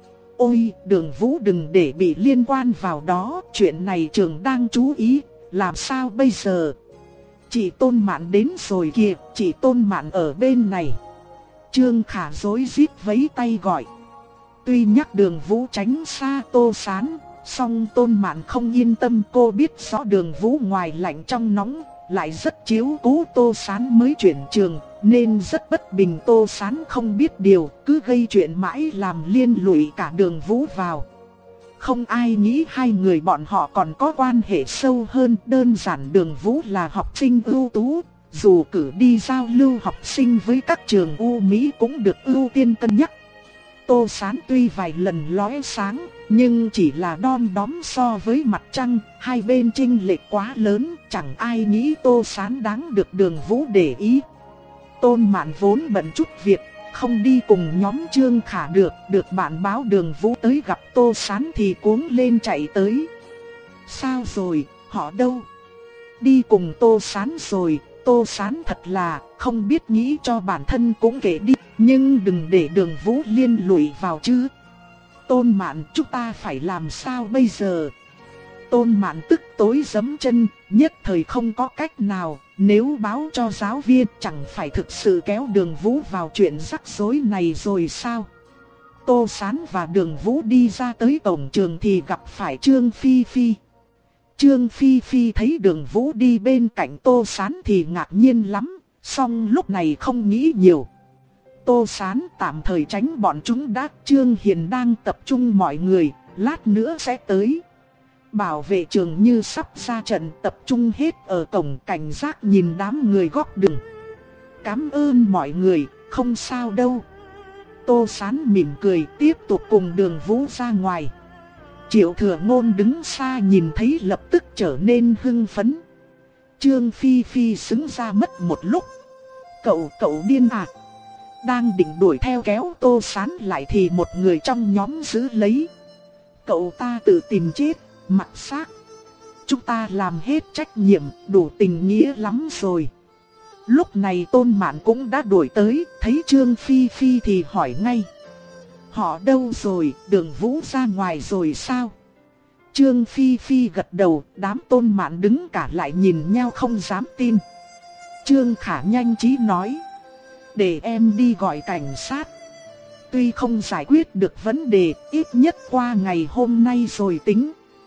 Ôi, Đường Vũ đừng để bị liên quan vào đó, chuyện này trường đang chú ý, làm sao bây giờ? Chị Tôn Mạn đến rồi kìa, chị Tôn Mạn ở bên này. Trương Khả rối rít vẫy tay gọi. Tuy nhắc Đường Vũ tránh xa Tô Sán, song Tôn Mạn không yên tâm, cô biết rõ Đường Vũ ngoài lạnh trong nóng, lại rất chiếu cố Tô Sán mới chuyển trường, nên rất bất bình Tô Sán không biết điều, cứ gây chuyện mãi làm liên lụy cả Đường Vũ vào. Không ai nghĩ hai người bọn họ còn có quan hệ sâu hơn, đơn giản Đường Vũ là học sinh ưu tú, dù cử đi giao lưu học sinh với các trường U Mỹ cũng được ưu tiên cân nhắc. Tô Sán tuy vài lần lóe sáng, nhưng chỉ là đom đóm so với mặt trăng, hai bên chênh lệch quá lớn, chẳng ai nghĩ Tô Sán đáng được Đường Vũ để ý. Tôn Mạn vốn bận chút việc, không đi cùng nhóm Trương Khả được, được bạn báo Đường Vũ tới gặp Tô Sán thì cuống lên chạy tới. Sao rồi, họ đâu? Đi cùng Tô Sán rồi. Tô Sán thật là không biết nghĩ cho bản thân cũng kể đi, nhưng đừng để Đường Vũ liên lụy vào chứ. Tôn Mạn, chúng ta phải làm sao bây giờ? Tôn Mạn tức tối giẫm chân, nhất thời không có cách nào, nếu báo cho giáo viên chẳng phải thực sự kéo Đường Vũ vào chuyện rắc rối này rồi sao? Tô Sán và Đường Vũ đi ra tới cổng trường thì gặp phải Trương Phi Phi. Trương Phi Phi thấy Đường Vũ đi bên cạnh Tô Sán thì ngạc nhiên lắm, song lúc này không nghĩ nhiều. Tô Sán tạm thời tránh bọn chúng đã, Trương Hiền đang tập trung mọi người, lát nữa sẽ tới. Bảo vệ trường như sắp ra trận, tập trung hết ở cổng cảnh giác nhìn đám người góc đường. Cảm ơn mọi người, không sao đâu. Tô Sán mỉm cười tiếp tục cùng Đường Vũ ra ngoài. Triệu Thừa Ngôn đứng xa nhìn thấy lập tức trở nên hưng phấn. Trương Phi Phi xứng ra mất một lúc. Cậu, cậu điên à? Đang định đuổi theo kéo Tô Sán lại thì một người trong nhóm giữ lấy. Cậu ta tự tìm chết, mặc xác. Chúng ta làm hết trách nhiệm, đủ tình nghĩa lắm rồi. Lúc này Tôn Mạn cũng đã đuổi tới, thấy Trương Phi Phi thì hỏi ngay. Họ đâu rồi, Đường Vũ ra ngoài rồi sao? Trương Phi Phi gật đầu, đám Tôn Mạn đứng cả lại nhìn nhau không dám tin. Trương Khả nhanh trí nói. Để em đi gọi cảnh sát. Tuy không giải quyết được vấn đề, ít nhất qua ngày hôm nay rồi tính.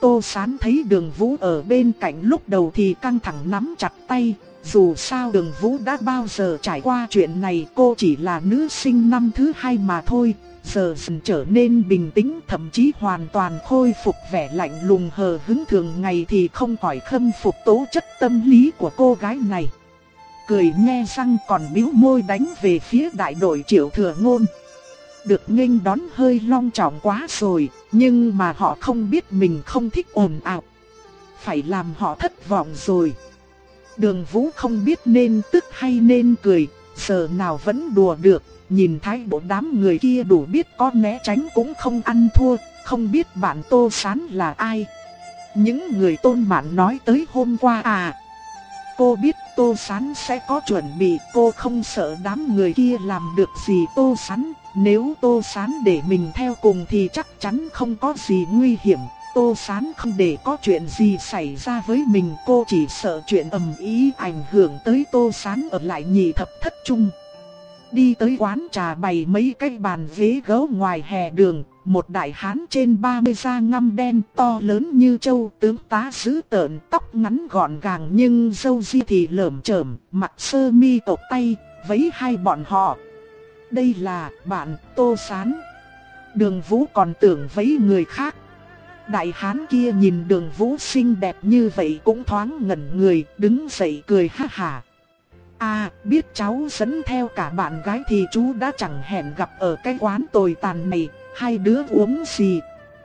Tô Sán thấy Đường Vũ ở bên cạnh lúc đầu thì căng thẳng nắm chặt tay. Dù sao Đường Vũ đã bao giờ trải qua chuyện này, cô chỉ là nữ sinh năm thứ hai mà thôi. Giờ dần trở nên bình tĩnh, thậm chí hoàn toàn khôi phục vẻ lạnh lùng hờ hững thường ngày thì không khỏi khâm phục tố chất tâm lý của cô gái này. Cười nhe răng còn bĩu môi đánh về phía đại đội Triệu Thừa Ngôn. Được nghênh đón hơi long trọng quá rồi, nhưng mà họ không biết mình không thích ồn ào. Phải làm họ thất vọng rồi. Đường Vũ không biết nên tức hay nên cười, giờ nào vẫn đùa được. Nhìn thái độ đám người kia đủ biết có né tránh cũng không ăn thua, không biết bạn Tô Sán là ai. Những người Tôn Mạn nói tới hôm qua à. Cô biết Tô Sán sẽ có chuẩn bị, cô không sợ đám người kia làm được gì Tô Sán. Nếu Tô Sán để mình theo cùng thì chắc chắn không có gì nguy hiểm. Tô Sán không để có chuyện gì xảy ra với mình, cô chỉ sợ chuyện ầm ĩ ảnh hưởng tới Tô Sán ở lại nhị thập thất trung. Đi tới quán trà bày mấy cái bàn ghế gấu ngoài hè đường, một đại hán trên ba mươi da ngăm đen to lớn như trâu, tướng tá dữ tợn, tóc ngắn gọn gàng nhưng râu ria thì lởm chởm, mặc sơ mi cộc tay, vẫy hai bọn họ. Đây là bạn Tô Sán. Đường Vũ còn tưởng vẫy người khác. Đại hán kia nhìn Đường Vũ xinh đẹp như vậy cũng thoáng ngẩn người, đứng dậy cười ha hả. À, biết cháu dẫn theo cả bạn gái thì chú đã chẳng hẹn gặp ở cái quán tồi tàn này, hai đứa uống gì.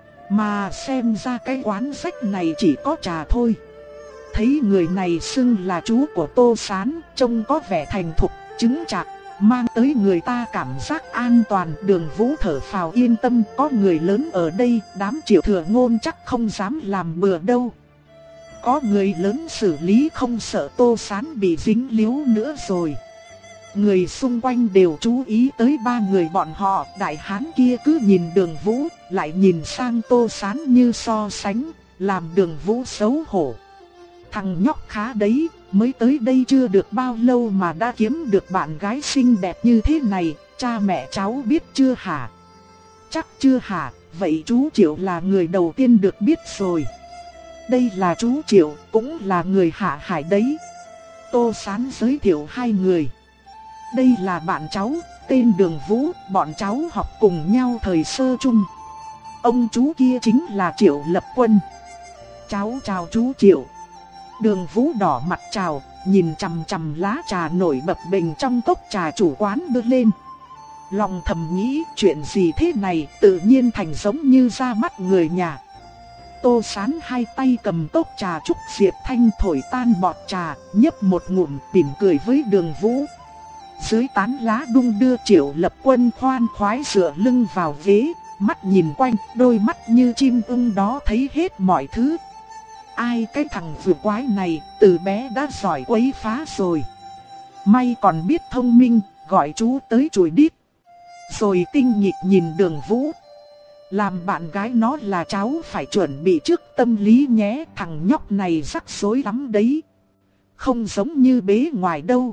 Mà xem ra cái quán rách này chỉ có trà thôi. Thấy người này xưng là chú của Tô Sán, trông có vẻ thành thục, chứng chạc, mang tới người ta cảm giác an toàn. Đường Vũ thở phào yên tâm, có người lớn ở đây, đám Triệu Thừa Ngôn chắc không dám làm bừa đâu. Có người lớn xử lý không sợ Tô Sán bị dính líu nữa rồi. Người xung quanh đều chú ý tới ba người bọn họ. Đại hán kia cứ nhìn Đường Vũ, lại nhìn sang Tô Sán như so sánh, làm Đường Vũ xấu hổ. Thằng nhóc khá đấy, mới tới đây chưa được bao lâu mà đã kiếm được bạn gái xinh đẹp như thế này. Cha mẹ cháu biết chưa hả? Chắc chưa hả? Vậy chú Triệu là người đầu tiên được biết rồi. Đây là chú Triệu, cũng là người Hạ Hải đấy. Tô Sán giới thiệu hai người. Đây là bạn cháu, tên Đường Vũ, bọn cháu học cùng nhau thời sơ chung. Ông chú kia chính là Triệu Lập Quân. Cháu chào chú Triệu. Đường Vũ đỏ mặt chào, nhìn chằm chằm lá trà nổi bập bềnh trong cốc trà chủ quán đưa lên. Lòng thầm nghĩ chuyện gì thế này, tự nhiên thành giống như ra mắt người nhà. Tô Sán hai tay cầm cốc trà trúc diệp thanh thổi tan bọt trà, nhấp một ngụm mỉm cười với Đường Vũ. Dưới tán lá đung đưa, Triệu Lập Quân khoan khoái dựa lưng vào ghế, mắt nhìn quanh, đôi mắt như chim ưng đó thấy hết mọi thứ. Ai cái thằng vừa quái này, từ bé đã giỏi quấy phá rồi. May còn biết thông minh, gọi chú tới chùi đít. Rồi tinh nghịch nhìn Đường Vũ. Làm bạn gái nó là cháu phải chuẩn bị trước tâm lý nhé, thằng nhóc này rắc rối lắm đấy. Không giống như bế ngoài đâu.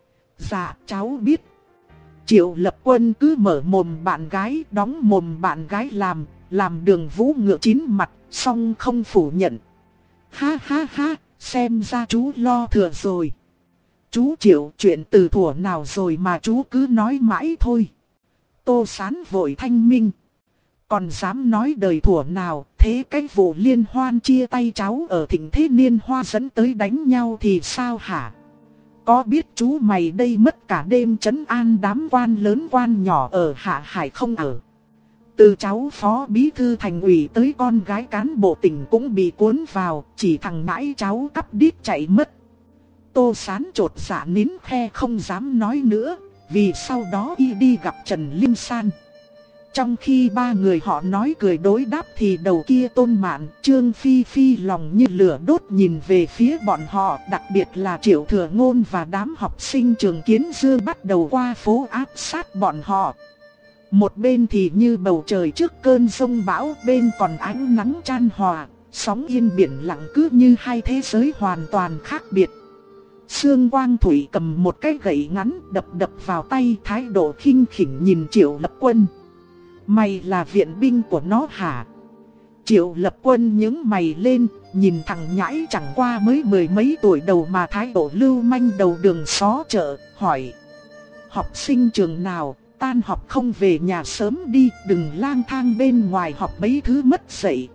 Dạ cháu biết. Triệu Lập Quân cứ mở mồm bạn gái, đóng mồm bạn gái làm, làm Đường Vũ ngựa chín mặt, song không phủ nhận. Ha ha ha, xem ra chú lo thừa rồi. Chú Triệu, chuyện từ thuở nào rồi mà chú cứ nói mãi thôi. Tô Sán vội thanh minh. Còn dám nói đời thuở nào, thế cái vụ liên hoan chia tay cháu ở Thịnh Thế Niên Hoa dẫn tới đánh nhau thì sao hả? Có biết chú mày đây mất cả đêm trấn an đám quan lớn quan nhỏ ở Hạ Hải không ở? Từ cháu phó bí thư thành ủy tới con gái cán bộ tỉnh cũng bị cuốn vào, chỉ thằng ngãi cháu cắp đít chạy mất. Tô Sán chột dạ nín khe không dám nói nữa, vì sau đó y đi gặp Trần Linh San. Trong khi ba người họ nói cười đối đáp thì đầu kia Tôn Mạn, Trương Phi Phi lòng như lửa đốt nhìn về phía bọn họ, đặc biệt là Triệu Thừa Ngôn và đám học sinh trường Kiến Dương bắt đầu qua phố áp sát bọn họ. Một bên thì như bầu trời trước cơn giông bão, bên còn ánh nắng chan hòa, sóng yên biển lặng, cứ như hai thế giới hoàn toàn khác biệt. Sương Quang Thủy cầm một cái gậy ngắn đập đập vào tay, thái độ khinh khỉnh nhìn Triệu Lập Quân. Mày là viện binh của nó hả? Triệu Lập Quân nhướng mày lên, nhìn thằng nhãi chẳng qua mới mười mấy tuổi đầu mà thái độ lưu manh đầu đường xó chợ, hỏi. Học sinh trường nào, tan học không về nhà sớm đi, đừng lang thang bên ngoài học mấy thứ mất dạy.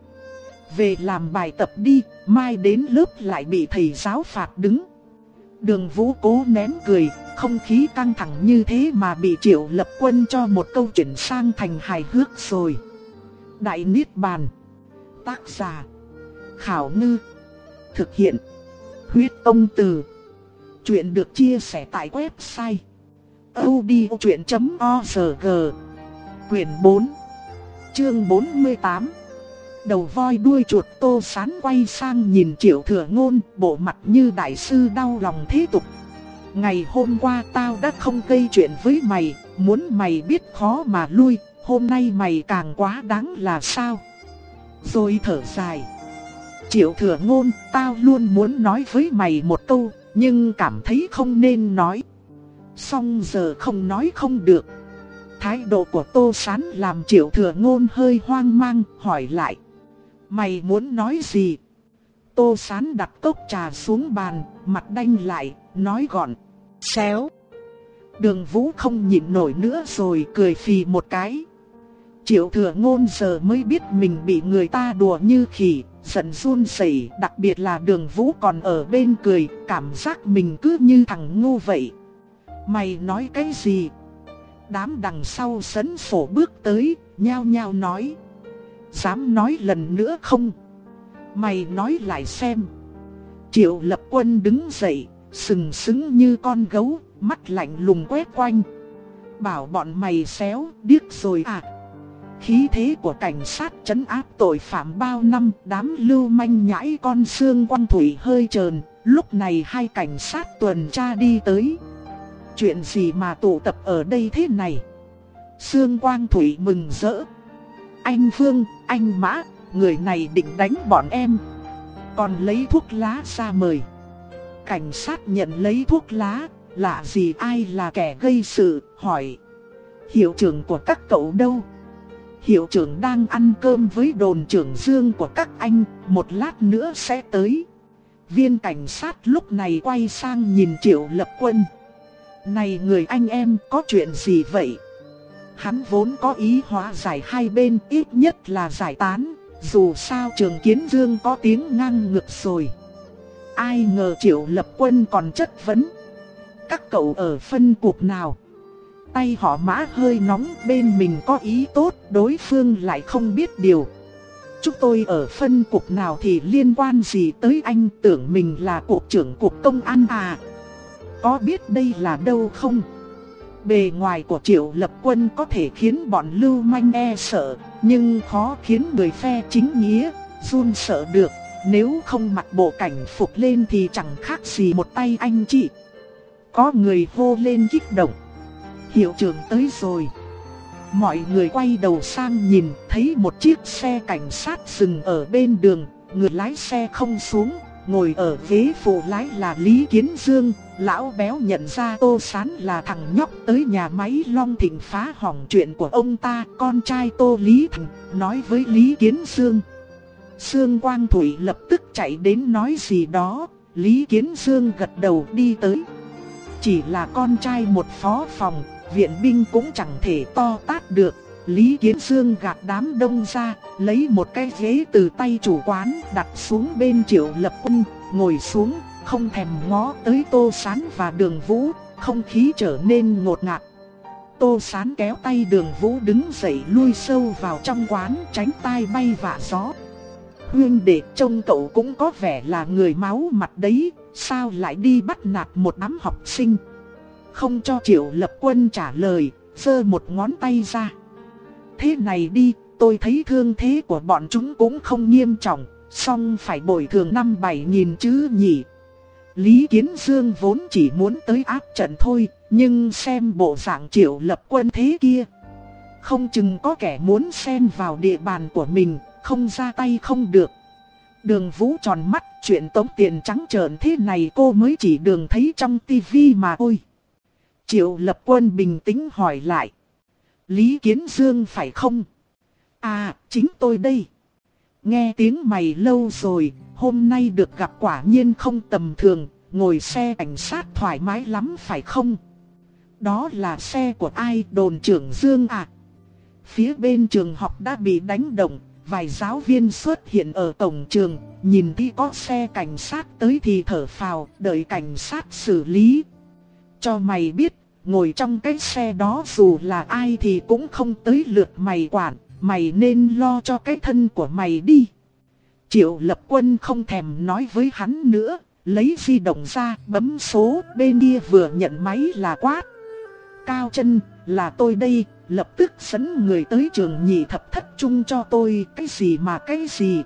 Về làm bài tập đi, mai đến lớp lại bị thầy giáo phạt đứng. Đường Vũ cố nén cười, không khí căng thẳng như thế mà bị Triệu Lập Quân cho một câu chuyển sang thành hài hước rồi. Đại Niết Bàn. Tác giả Khảo Ngư. Thực hiện Huyết Công Từ. Chuyện được chia sẻ tại website audiochuyện chấm org. Quyển bốn, chương bốn mươi tám. Đầu voi đuôi chuột. Tô Sán quay sang nhìn Triệu Thừa Ngôn, bộ mặt như đại sư đau lòng thế tục. Ngày hôm qua tao đã không gây chuyện với mày, muốn mày biết khó mà lui, hôm nay mày càng quá đáng là sao? Rồi thở dài. Triệu Thừa Ngôn, tao luôn muốn nói với mày một câu, nhưng cảm thấy không nên nói. Xong giờ không nói không được. Thái độ của Tô Sán làm Triệu Thừa Ngôn hơi hoang mang, hỏi lại. Mày muốn nói gì? Tô Sán đặt cốc trà xuống bàn, mặt đanh lại, nói gọn. Xéo. Đường Vũ không nhịn nổi nữa rồi cười phì một cái. Triệu Thừa Ngôn giờ mới biết mình bị người ta đùa như khỉ, giận run rẩy, đặc biệt là Đường Vũ còn ở bên cười, cảm giác mình cứ như thằng ngu vậy. Mày nói cái gì? Đám đằng sau sấn sổ bước tới, nhao nhao nói. Dám nói lần nữa không? Mày nói lại xem. Triệu Lập Quân đứng dậy, sừng sững như con gấu, mắt lạnh lùng quét quanh. Bảo bọn mày xéo, điếc rồi à? Khí thế của cảnh sát trấn áp tội phạm bao năm, đám lưu manh nhãi con xương quăng thủy hơi trờn. Lúc này hai cảnh sát tuần tra đi tới. Chuyện gì mà tụ tập ở đây thế này? Sương Quang Thủy mừng rỡ. Anh Vương, anh Mã, người này định đánh bọn em. Còn lấy thuốc lá ra mời. Cảnh sát nhận lấy thuốc lá, lạ gì ai là kẻ gây sự, hỏi. Hiệu trưởng của các cậu đâu? Hiệu trưởng đang ăn cơm với đồn trưởng Dương của các anh, một lát nữa sẽ tới. Viên cảnh sát lúc này quay sang nhìn Triệu Lập Quân. Này người anh em, có chuyện gì vậy? Hắn vốn có ý hóa giải hai bên, ít nhất là giải tán. Dù sao Trường Kiến Dương có tiếng ngang ngược rồi. Ai ngờ Triệu Lập Quân còn chất vấn. Các cậu ở phân cục nào? Tay họ Mã hơi nóng, bên mình có ý tốt, đối phương lại không biết điều. Chúng tôi ở phân cục nào thì liên quan gì tới anh? Tưởng mình là cục trưởng cục công an à? Có biết đây là đâu không? Bề ngoài của Triệu Lập Quân có thể khiến bọn lưu manh e sợ, nhưng khó khiến người phe chính nghĩa run sợ được. Nếu không mặc bộ cảnh phục lên thì chẳng khác gì một tay anh chị. Có người hô lên kích động. Hiệu trưởng tới rồi. Mọi người quay đầu sang nhìn, thấy một chiếc xe cảnh sát dừng ở bên đường. Người lái xe không xuống, ngồi ở ghế phụ lái là Lý Kiến Dương. Lão béo nhận ra Tô Sán là thằng nhóc tới nhà máy Long Thịnh phá hỏng chuyện của ông ta. Con trai Tô Lý Thành nói với Lý Kiến Dương. Sương Quang Thủy lập tức chạy đến nói gì đó. Lý Kiến Dương gật đầu đi tới. Chỉ là con trai một phó phòng, viện binh cũng chẳng thể to tát được. Lý Kiến Dương gạt đám đông ra, lấy một cái ghế từ tay chủ quán đặt xuống bên Triệu Lập Quân, ngồi xuống, không thèm ngó tới Tô Sán và Đường Vũ, không khí trở nên ngột ngạt. Tô Sán kéo tay Đường Vũ đứng dậy lui sâu vào trong quán, tránh tai bay vạ gió. Huynh đệ, trông cậu cũng có vẻ là người máu mặt đấy, sao lại đi bắt nạt một đám học sinh? Không cho Triệu Lập Quân trả lời, giơ một ngón tay ra. Thế này đi, tôi thấy thương thế của bọn chúng cũng không nghiêm trọng, song phải bồi thường năm bảy nghìn chứ nhỉ. Lý Kiến Dương vốn chỉ muốn tới áp trận thôi, nhưng xem bộ dạng Triệu Lập Quân thế kia, không chừng có kẻ muốn xen vào địa bàn của mình, không ra tay không được. Đường Vũ tròn mắt, chuyện tống tiền trắng trợn thế này cô mới chỉ đường thấy trong tivi mà thôi. Triệu Lập Quân bình tĩnh hỏi lại. Lý Kiến Dương phải không? À, chính tôi đây. nghe tiếng mày lâu rồi, hôm nay được gặp quả nhiên không tầm thường, ngồi xe cảnh sát thoải mái lắm phải không? Đó là xe của ai, đồn trưởng Dương à? Phía bên trường học đã bị đánh động, vài giáo viên xuất hiện ở cổng trường, nhìn khi có xe cảnh sát tới thì thở phào, đợi cảnh sát xử lý. Cho mày biết, ngồi trong cái xe đó dù là ai thì cũng không tới lượt mày quản, mày nên lo cho cái thân của mày đi. Triệu Lập Quân không thèm nói với hắn nữa, lấy di động ra, bấm số, bên kia vừa nhận máy là quát. Cao Chân, là tôi đây, lập tức dẫn người tới trường nhị thập thất trung cho tôi. Cái gì mà cái gì?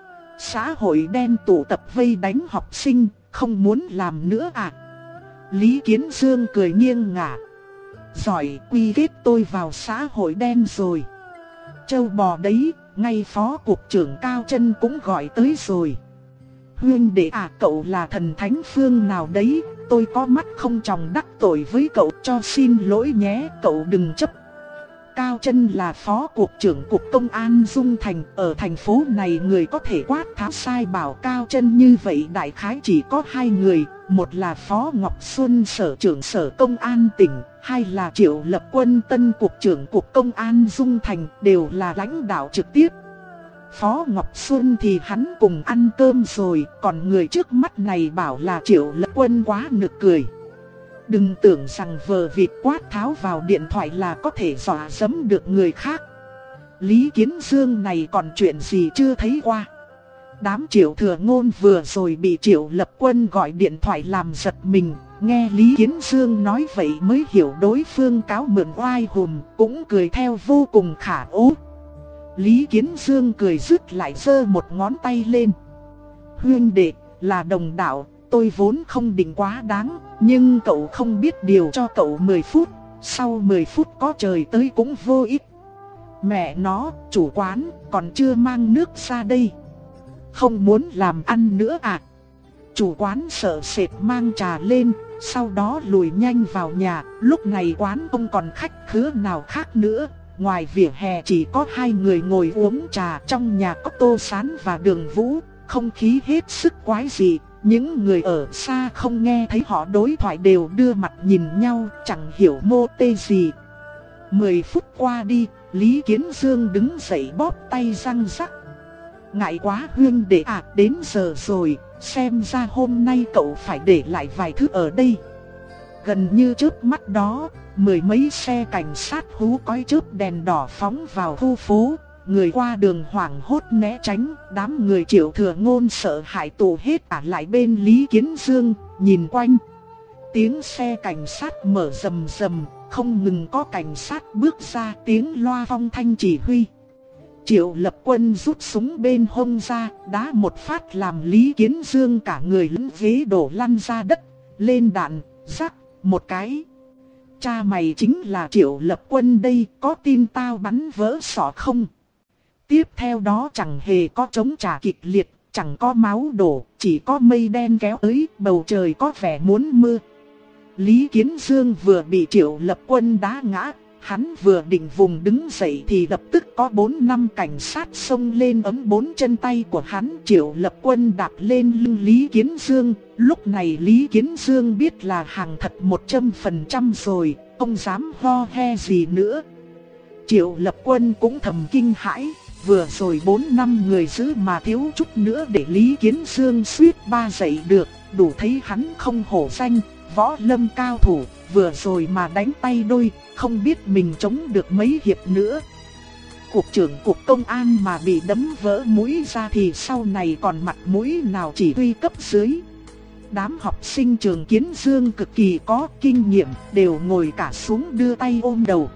Xã hội đen tụ tập vây đánh học sinh, không muốn làm nữa à? Lý Kiến Dương cười nghiêng ngả. Giỏi, quy kết tôi vào xã hội đen rồi. Châu bò đấy, ngay phó cục trưởng Cao Chân cũng gọi tới rồi. Huynh đệ à, cậu là thần thánh phương nào đấy? Tôi có mắt không tròng đắc tội với cậu, cho xin lỗi nhé, cậu đừng chấp. Cao Chân là phó cục trưởng cục công an Dung Thành, ở thành phố này người có thể quát tháo sai bảo Cao Chân như vậy đại khái chỉ có hai người, một là Phó Ngọc Xuân sở trưởng sở công an tỉnh, hai là Triệu Lập Quân tân cục trưởng cục công an Dung Thành, đều là lãnh đạo trực tiếp. Phó Ngọc Xuân thì hắn cùng ăn cơm rồi, còn người trước mắt này bảo là Triệu Lập Quân quá nực cười. Đừng tưởng rằng vờ vịt quát tháo vào điện thoại là có thể dọa dẫm được người khác. Lý Kiến Dương này còn chuyện gì chưa thấy qua. Đám Triệu Thừa Ngôn vừa rồi bị Triệu Lập Quân gọi điện thoại làm giật mình. Nghe Lý Kiến Dương nói vậy mới hiểu đối phương cáo mượn oai hùm, cũng cười theo vô cùng khả ố. Lý Kiến Dương cười dứt lại giơ một ngón tay lên. Huynh đệ, là đồng đạo, tôi vốn không định quá đáng, nhưng cậu không biết điều, cho cậu mười phút, sau mười phút có trời tới cũng vô ích. Mẹ nó, chủ quán, còn chưa mang nước ra đây. Không muốn làm ăn nữa à? Chủ quán sợ sệt mang trà lên, sau đó lùi nhanh vào nhà. Lúc này quán không còn khách khứa nào khác nữa. Ngoài vỉa hè chỉ có hai người ngồi uống trà, trong nhà có Tô Sán và Đường Vũ, không khí hết sức quái dị. Những người ở xa không nghe thấy họ đối thoại đều đưa mặt nhìn nhau, chẳng hiểu mô tê gì. Mười phút qua đi, Lý Kiến Dương đứng dậy bóp tay răng rắc. Ngại quá huynh đệ à, đến giờ rồi, xem ra hôm nay cậu phải để lại vài thứ ở đây. Gần như chớp mắt đó, mười mấy xe cảnh sát hú còi chớp đèn đỏ phóng vào khu phố. Người qua đường hoảng hốt né tránh, đám người Triệu Thừa Ngôn sợ hãi tụ hết cả lại bên Lý Kiến Dương, nhìn quanh. Tiếng xe cảnh sát mở rầm rầm, không ngừng có cảnh sát bước ra, tiếng loa phong thanh chỉ huy. Triệu Lập Quân rút súng bên hông ra, đá một phát làm Lý Kiến Dương cả người lẫn ghế đổ lăn ra đất, lên đạn, rắc, một cái. Cha mày chính là Triệu Lập Quân đây, có tin tao bắn vỡ sọ không? Tiếp theo đó chẳng hề có chống trả kịch liệt, chẳng có máu đổ, chỉ có mây đen kéo tới, bầu trời có vẻ muốn mưa. Lý Kiến Dương vừa bị Triệu Lập Quân đá ngã, hắn vừa định vùng đứng dậy thì lập tức có bốn năm cảnh sát xông lên ấm bốn chân tay của hắn. Triệu Lập Quân đạp lên lưng Lý Kiến Dương, lúc này Lý Kiến Dương biết là hàng thật một trăm phần trăm rồi, không dám ho he gì nữa. Triệu Lập Quân cũng thầm kinh hãi. Vừa rồi bốn năm người giữ mà thiếu chút nữa để Lý Kiến Dương suýt ba dậy được, đủ thấy hắn không hổ danh, võ lâm cao thủ, vừa rồi mà đánh tay đôi, không biết mình chống được mấy hiệp nữa. Cục trưởng cục công an mà bị đấm vỡ mũi ra thì sau này còn mặt mũi nào chỉ huy cấp dưới. Đám học sinh trường Kiến Dương cực kỳ có kinh nghiệm, đều ngồi cả xuống đưa tay ôm đầu.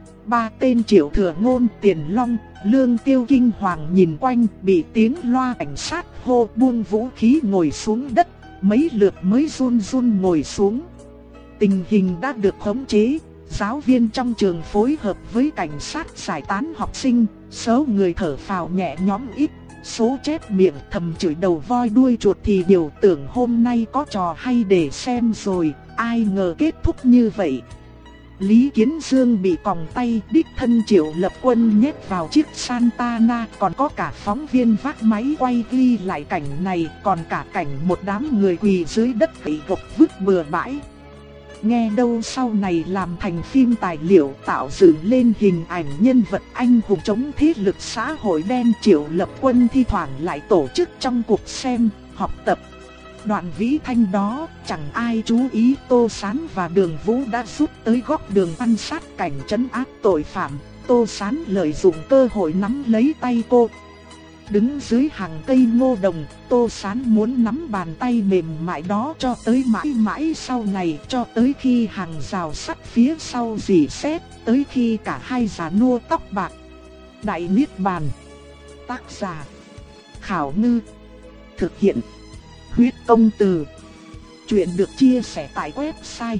Ba tên Triệu Thừa Ngôn, Tiền Long, Lương Tiêu kinh hoàng nhìn quanh, bị tiếng loa cảnh sát hô buông vũ khí ngồi xuống đất, mấy lượt mới run run ngồi xuống. Tình hình đã được khống chế, giáo viên trong trường phối hợp với cảnh sát giải tán học sinh, số người thở phào nhẹ nhõm ít, số chép miệng thầm chửi đầu voi đuôi chuột thì điều tưởng hôm nay có trò hay để xem rồi, ai ngờ kết thúc như vậy. Lý Kiến Dương bị còng tay, đích thân Triệu Lập Quân nhét vào chiếc Santana, còn có cả phóng viên vác máy quay ghi lại cảnh này, còn cả cảnh một đám người quỳ dưới đất gậy gộc vứt bừa bãi. Nghe đâu sau này làm thành phim tài liệu tạo dựng lên hình ảnh nhân vật anh hùng chống thế lực xã hội đen. Triệu Lập Quân thi thoảng lại tổ chức trong cuộc xem, học tập. Đoạn vĩ thanh đó chẳng ai chú ý, Tô Sán và Đường Vũ đã rút tới góc đường quan sát cảnh trấn áp tội phạm. Tô Sán lợi dụng cơ hội nắm lấy tay cô. Đứng dưới hàng cây ngô đồng, Tô Sán muốn nắm bàn tay mềm mại đó cho tới mãi mãi sau này, cho tới khi hàng rào sắt phía sau rỉ sét, tới khi cả hai già nua tóc bạc. Đại Niết Bàn. Tác giả Khảo Ngư. Thực hiện Huyết Công Từ. Chuyện được chia sẻ tại website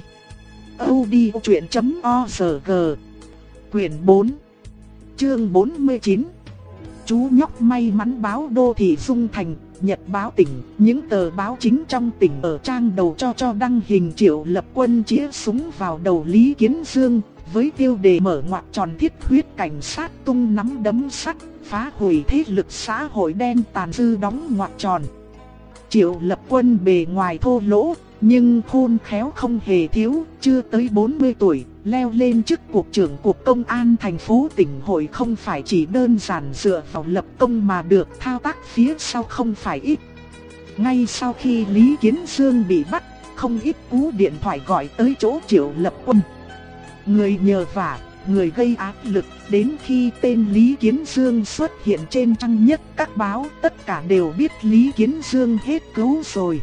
audiochuyện chấm org. Quyển bốn, chương bốn mươi chín. Chú nhóc may mắn. Báo Đô Thị Dung Thành, Nhật Báo Tỉnh, những tờ báo chính trong tỉnh ở trang đầu cho cho đăng hình Triệu Lập Quân chĩa súng vào đầu Lý Kiến Dương, với tiêu đề mở ngoặc tròn thiết huyết cảnh sát tung nắm đấm sắt, phá hủy thế lực xã hội đen tàn dư đóng ngoặc tròn. Triệu Lập Quân bề ngoài thô lỗ, nhưng khôn khéo không hề thiếu, chưa tới bốn mươi tuổi, leo lên chức cục trưởng cục công an thành phố Tỉnh Hội không phải chỉ đơn giản dựa vào lập công mà được, thao tác phía sau không phải ít. Ngay sau khi Lý Kiến Dương bị bắt, không ít cú điện thoại gọi tới chỗ Triệu Lập Quân. Người nhờ vả, người gây áp lực, đến khi tên Lý Kiến Dương xuất hiện trên trang nhất các báo, tất cả đều biết Lý Kiến Dương hết cứu rồi.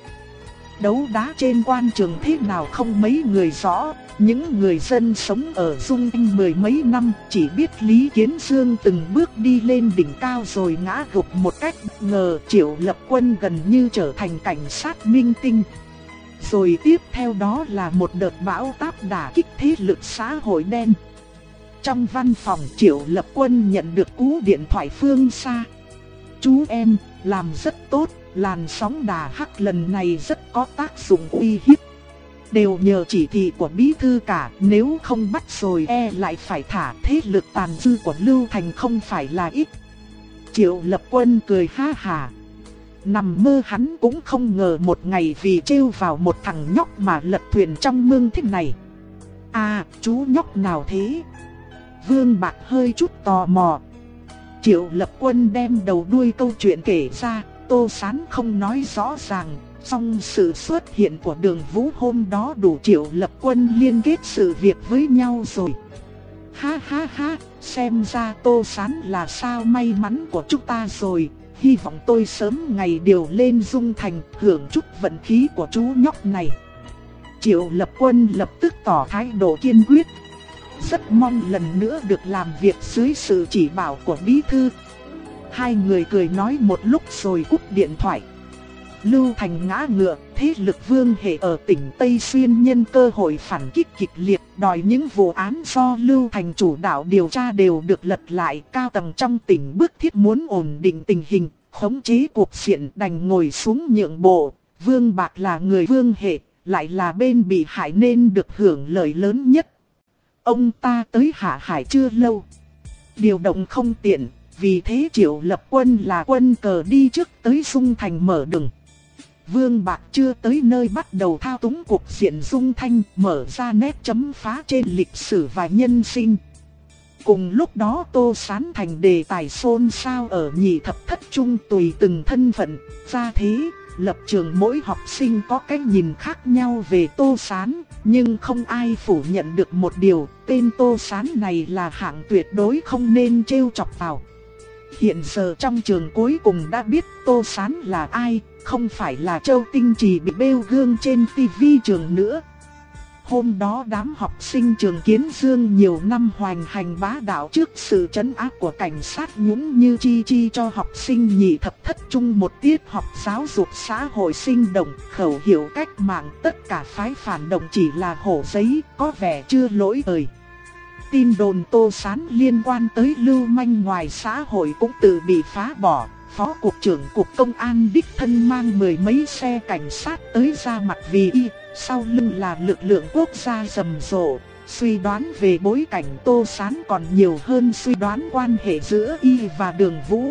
Đấu đá trên quan trường thế nào không mấy người rõ, những người dân sống ở Dung Anh mười mấy năm chỉ biết Lý Kiến Dương từng bước đi lên đỉnh cao rồi ngã gục một cách bất ngờ. Triệu Lập Quân gần như trở thành cảnh sát minh tinh. Rồi tiếp theo đó là một đợt bão táp đả kích thế lực xã hội đen. Trong văn phòng, Triệu Lập Quân nhận được cú điện thoại phương xa. Chú em, làm rất tốt, làn sóng đà hắc lần này rất có tác dụng uy hiếp. Đều nhờ chỉ thị của bí thư cả, nếu không bắt rồi e lại phải thả. Thế lực tàn dư của Lưu Thành không phải là ít. Triệu Lập Quân cười ha hả. Nằm mơ hắn cũng không ngờ một ngày vì trêu vào một thằng nhóc mà lật thuyền trong mương thế này. À, chú nhóc nào thế? Vương Bạc hơi chút tò mò. Triệu Lập Quân đem đầu đuôi câu chuyện kể ra. Tô Sán không nói rõ ràng, song sự xuất hiện của Đường Vũ hôm đó đủ Triệu Lập Quân liên kết sự việc với nhau rồi. Ha ha ha, xem ra Tô Sán là sao may mắn của chúng ta rồi. Hy vọng tôi sớm ngày điều lên Dung Thành, hưởng chút vận khí của chú nhóc này. Triệu Lập Quân lập tức tỏ thái độ kiên quyết. Rất mong lần nữa được làm việc dưới sự chỉ bảo của bí thư. Hai người cười nói một lúc rồi cúp điện thoại. Lưu Thành ngã ngựa, thế lực Vương Hệ ở tỉnh Tây Xuyên nhân cơ hội phản kích kịch liệt, đòi những vụ án do Lưu Thành chủ đạo điều tra đều được lật lại. Cao tầng trong tỉnh bức thiết muốn ổn định tình hình, khống chế cuộc diện, đành ngồi xuống nhượng bộ. Vương Bạc là người Vương Hệ, lại là bên bị hại nên được hưởng lợi lớn nhất. Ông ta tới Hạ Hải chưa lâu, điều động không tiện. Vì thế Triệu Lập Quân là quân cờ đi trước tới Dung Thành mở đường. Vương Bạc chưa tới nơi bắt đầu thao túng cuộc diện Dung Thành, mở ra nét chấm phá trên lịch sử và nhân sinh. Cùng lúc đó Tô Sán thành đề tài xôn xao ở nhị thập thất trung, tùy từng thân phận, gia thế, lập trường mỗi học sinh có cách nhìn khác nhau về Tô Sán. Nhưng không ai phủ nhận được một điều, tên Tô Sán này là hạng tuyệt đối không nên trêu chọc vào. Hiện giờ trong trường cuối cùng đã biết Tô Sán là ai, không phải là Châu Tinh Trì bị bêu gương trên tivi trường nữa. Hôm đó đám học sinh trường Kiến Dương nhiều năm hoành hành bá đạo trước sự trấn áp của cảnh sát nhũng như chi chi cho học sinh nhị thập thất trung một tiết học giáo dục xã hội sinh động, khẩu hiệu cách mạng, tất cả phái phản động chỉ là hổ giấy, có vẻ chưa lỗi thời. Tin đồn Tô Sán liên quan tới lưu manh ngoài xã hội cũng tự bị phá bỏ. Phó cục trưởng cục công an đích thân mang mười mấy xe cảnh sát tới ra mặt vì y, sau lưng là lực lượng quốc gia rầm rộ. Suy đoán về bối cảnh Tô Sán còn nhiều hơn suy đoán quan hệ giữa y và Đường Vũ.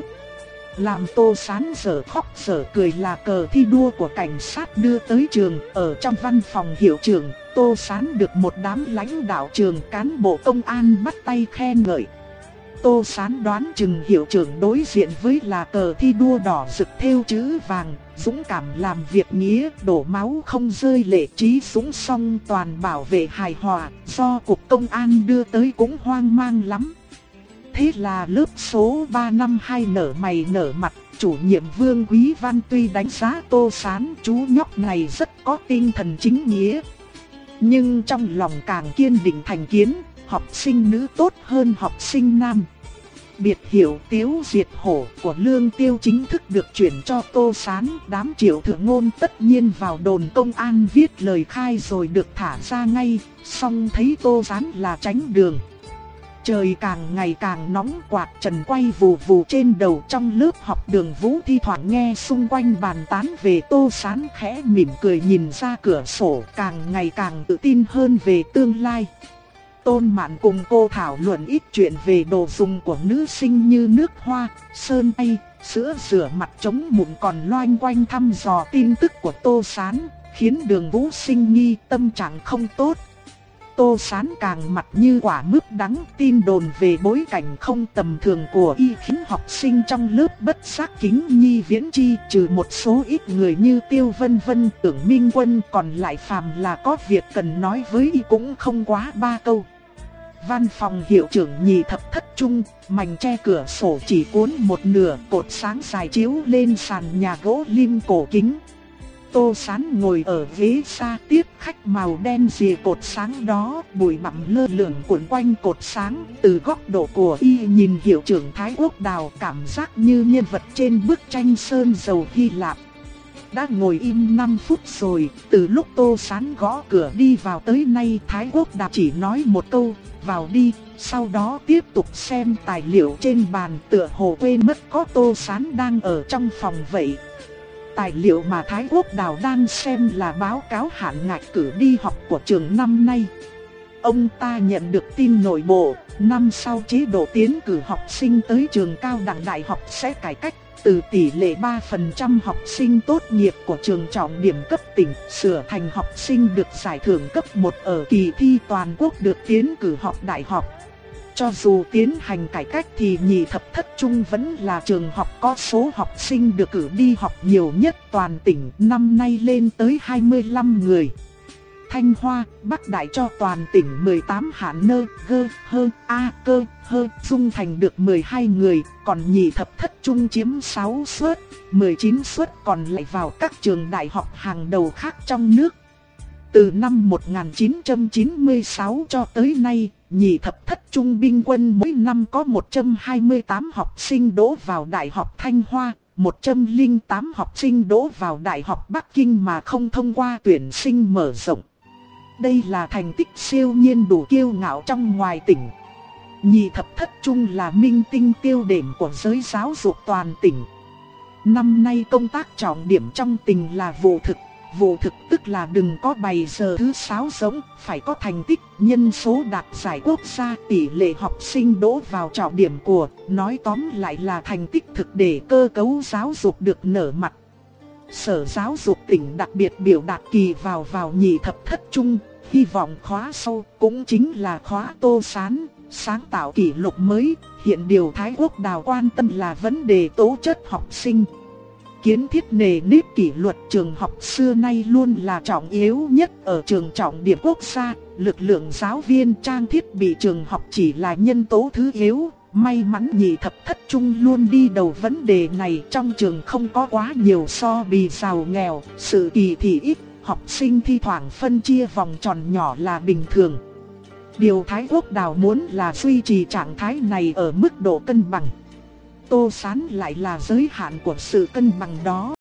Làm Tô Sán dở khóc dở cười là cờ thi đua của cảnh sát đưa tới trường. Ở trong văn phòng hiệu trưởng, Tô Sán được một đám lãnh đạo trường cán bộ công an bắt tay khen ngợi. Tô Sán đoán chừng hiệu trưởng đối diện với là cờ thi đua đỏ rực thêu chữ vàng, dũng cảm làm việc nghĩa, đổ máu không rơi lệ, trí dũng song toàn bảo vệ hài hòa, do cục công an đưa tới cũng hoang mang lắm. Thế là lớp số ba năm hai nở mày nở mặt, chủ nhiệm Vương Quý Văn tuy đánh giá Tô Sán chú nhóc này rất có tinh thần chính nghĩa, nhưng trong lòng càng kiên định thành kiến, học sinh nữ tốt hơn học sinh nam. Biệt hiệu Tiếu Diệt Hổ của Lương Tiêu chính thức được chuyển cho Tô Sán. Đám Triệu Thượng Ngôn tất nhiên vào đồn công an viết lời khai rồi được thả ra ngay, xong thấy Tô Sán là tránh đường. Trời càng ngày càng nóng, quạt trần quay vù vù trên đầu. Trong lớp học Đường Vũ thi thoảng nghe xung quanh bàn tán về Tô Sán, khẽ mỉm cười nhìn ra cửa sổ, càng ngày càng tự tin hơn về tương lai. Tôn Mạn cùng cô thảo luận ít chuyện về đồ dùng của nữ sinh như nước hoa, sơn tây, sữa rửa mặt chống mụn, còn loanh quanh thăm dò tin tức của Tô Sán, khiến Đường Vũ sinh nghi, tâm trạng không tốt. Tô Sán càng mặt như quả mướp đắng, tin đồn về bối cảnh không tầm thường của y khiến học sinh trong lớp bất giác kính nhi viễn chi, trừ một số ít người như Tiêu Vân Vân, Tưởng Minh Quân, còn lại phàm là có việc cần nói với y cũng không quá ba câu. Văn phòng hiệu trưởng Nhị Thập Thất Trung, mảnh che cửa sổ chỉ cuốn một nửa, cột sáng dài chiếu lên sàn nhà gỗ lim cổ kính. Tô Sán ngồi ở ghế xa tiếp khách màu đen rìa cột sáng đó, bụi bặm lơ lửng cuộn quanh cột sáng. Từ góc độ của y nhìn hiệu trưởng Thái Quốc Đào cảm giác như nhân vật trên bức tranh sơn dầu Hy Lạp. Đã ngồi im năm phút rồi, từ lúc Tô Sán gõ cửa đi vào tới nay Thái Quốc Đào chỉ nói một câu, vào đi, sau đó tiếp tục xem tài liệu trên bàn, tựa hồ quên mất có Tô Sán đang ở trong phòng vậy. Tài liệu mà Thái Quốc Đào đang xem là báo cáo hạn ngạch cử đi học của trường năm nay. Ông ta nhận được tin nội bộ, năm sau chế độ tiến cử học sinh tới trường cao đẳng đại học sẽ cải cách, từ tỷ lệ ba phần trăm học sinh tốt nghiệp của trường trọng điểm cấp tỉnh sửa thành học sinh được giải thưởng cấp một ở kỳ thi toàn quốc được tiến cử học đại học. Cho dù tiến hành cải cách thì Nhị Thập Thất Trung vẫn là trường học có số học sinh được cử đi học nhiều nhất toàn tỉnh, năm nay lên tới hai mươi lăm người. Thanh Hoa, Bắc Đại cho toàn tỉnh mười tám hạng nơ, gơ, hơ, a, cơ, hơ, dung thành được mười hai người, còn Nhị Thập Thất Trung chiếm sáu suất, mười chín suất còn lại vào các trường đại học hàng đầu khác trong nước. Từ năm một nghìn chín trăm chín mươi sáu cho tới nay, Nhị Thập Thất Trung bình quân mỗi năm có một trăm hai mươi tám học sinh đỗ vào Đại học Thanh Hoa, một trăm lẻ tám học sinh đỗ vào Đại học Bắc Kinh mà không thông qua tuyển sinh mở rộng. Đây là thành tích siêu nhiên đủ kiêu ngạo trong ngoài tỉnh. Nhị Thập Thất Trung là minh tinh tiêu điểm của giới giáo dục toàn tỉnh. Năm nay công tác trọng điểm trong tỉnh là vụ thực. Vụ thực tức là đừng có bày giờ thứ sáo rỗng, phải có thành tích, nhân số đạt giải quốc gia, tỷ lệ học sinh đỗ vào trọng điểm của, nói tóm lại là thành tích thực để cơ cấu giáo dục được nở mặt. Sở Giáo dục tỉnh đặc biệt biểu đạt kỳ vào vào Nhị Thập Thất Trung, hy vọng khóa sau cũng chính là khóa Tô Sán, sáng tạo kỷ lục mới. Hiện điều Thái Quốc Đào quan tâm là vấn đề tố chất học sinh. Kiến thiết nề nếp kỷ luật trường học xưa nay luôn là trọng yếu nhất ở trường trọng điểm quốc gia. Lực lượng giáo viên, trang thiết bị trường học chỉ là nhân tố thứ yếu. May mắn Nhị Thập Thất Trung luôn đi đầu vấn đề này. Trong trường không có quá nhiều so bì giàu nghèo, sự kỳ thị ít, học sinh thi thoảng phân chia vòng tròn nhỏ là bình thường. Điều Thái Quốc Đào muốn là duy trì trạng thái này ở mức độ cân bằng. Tô Sán lại là giới hạn của sự cân bằng đó.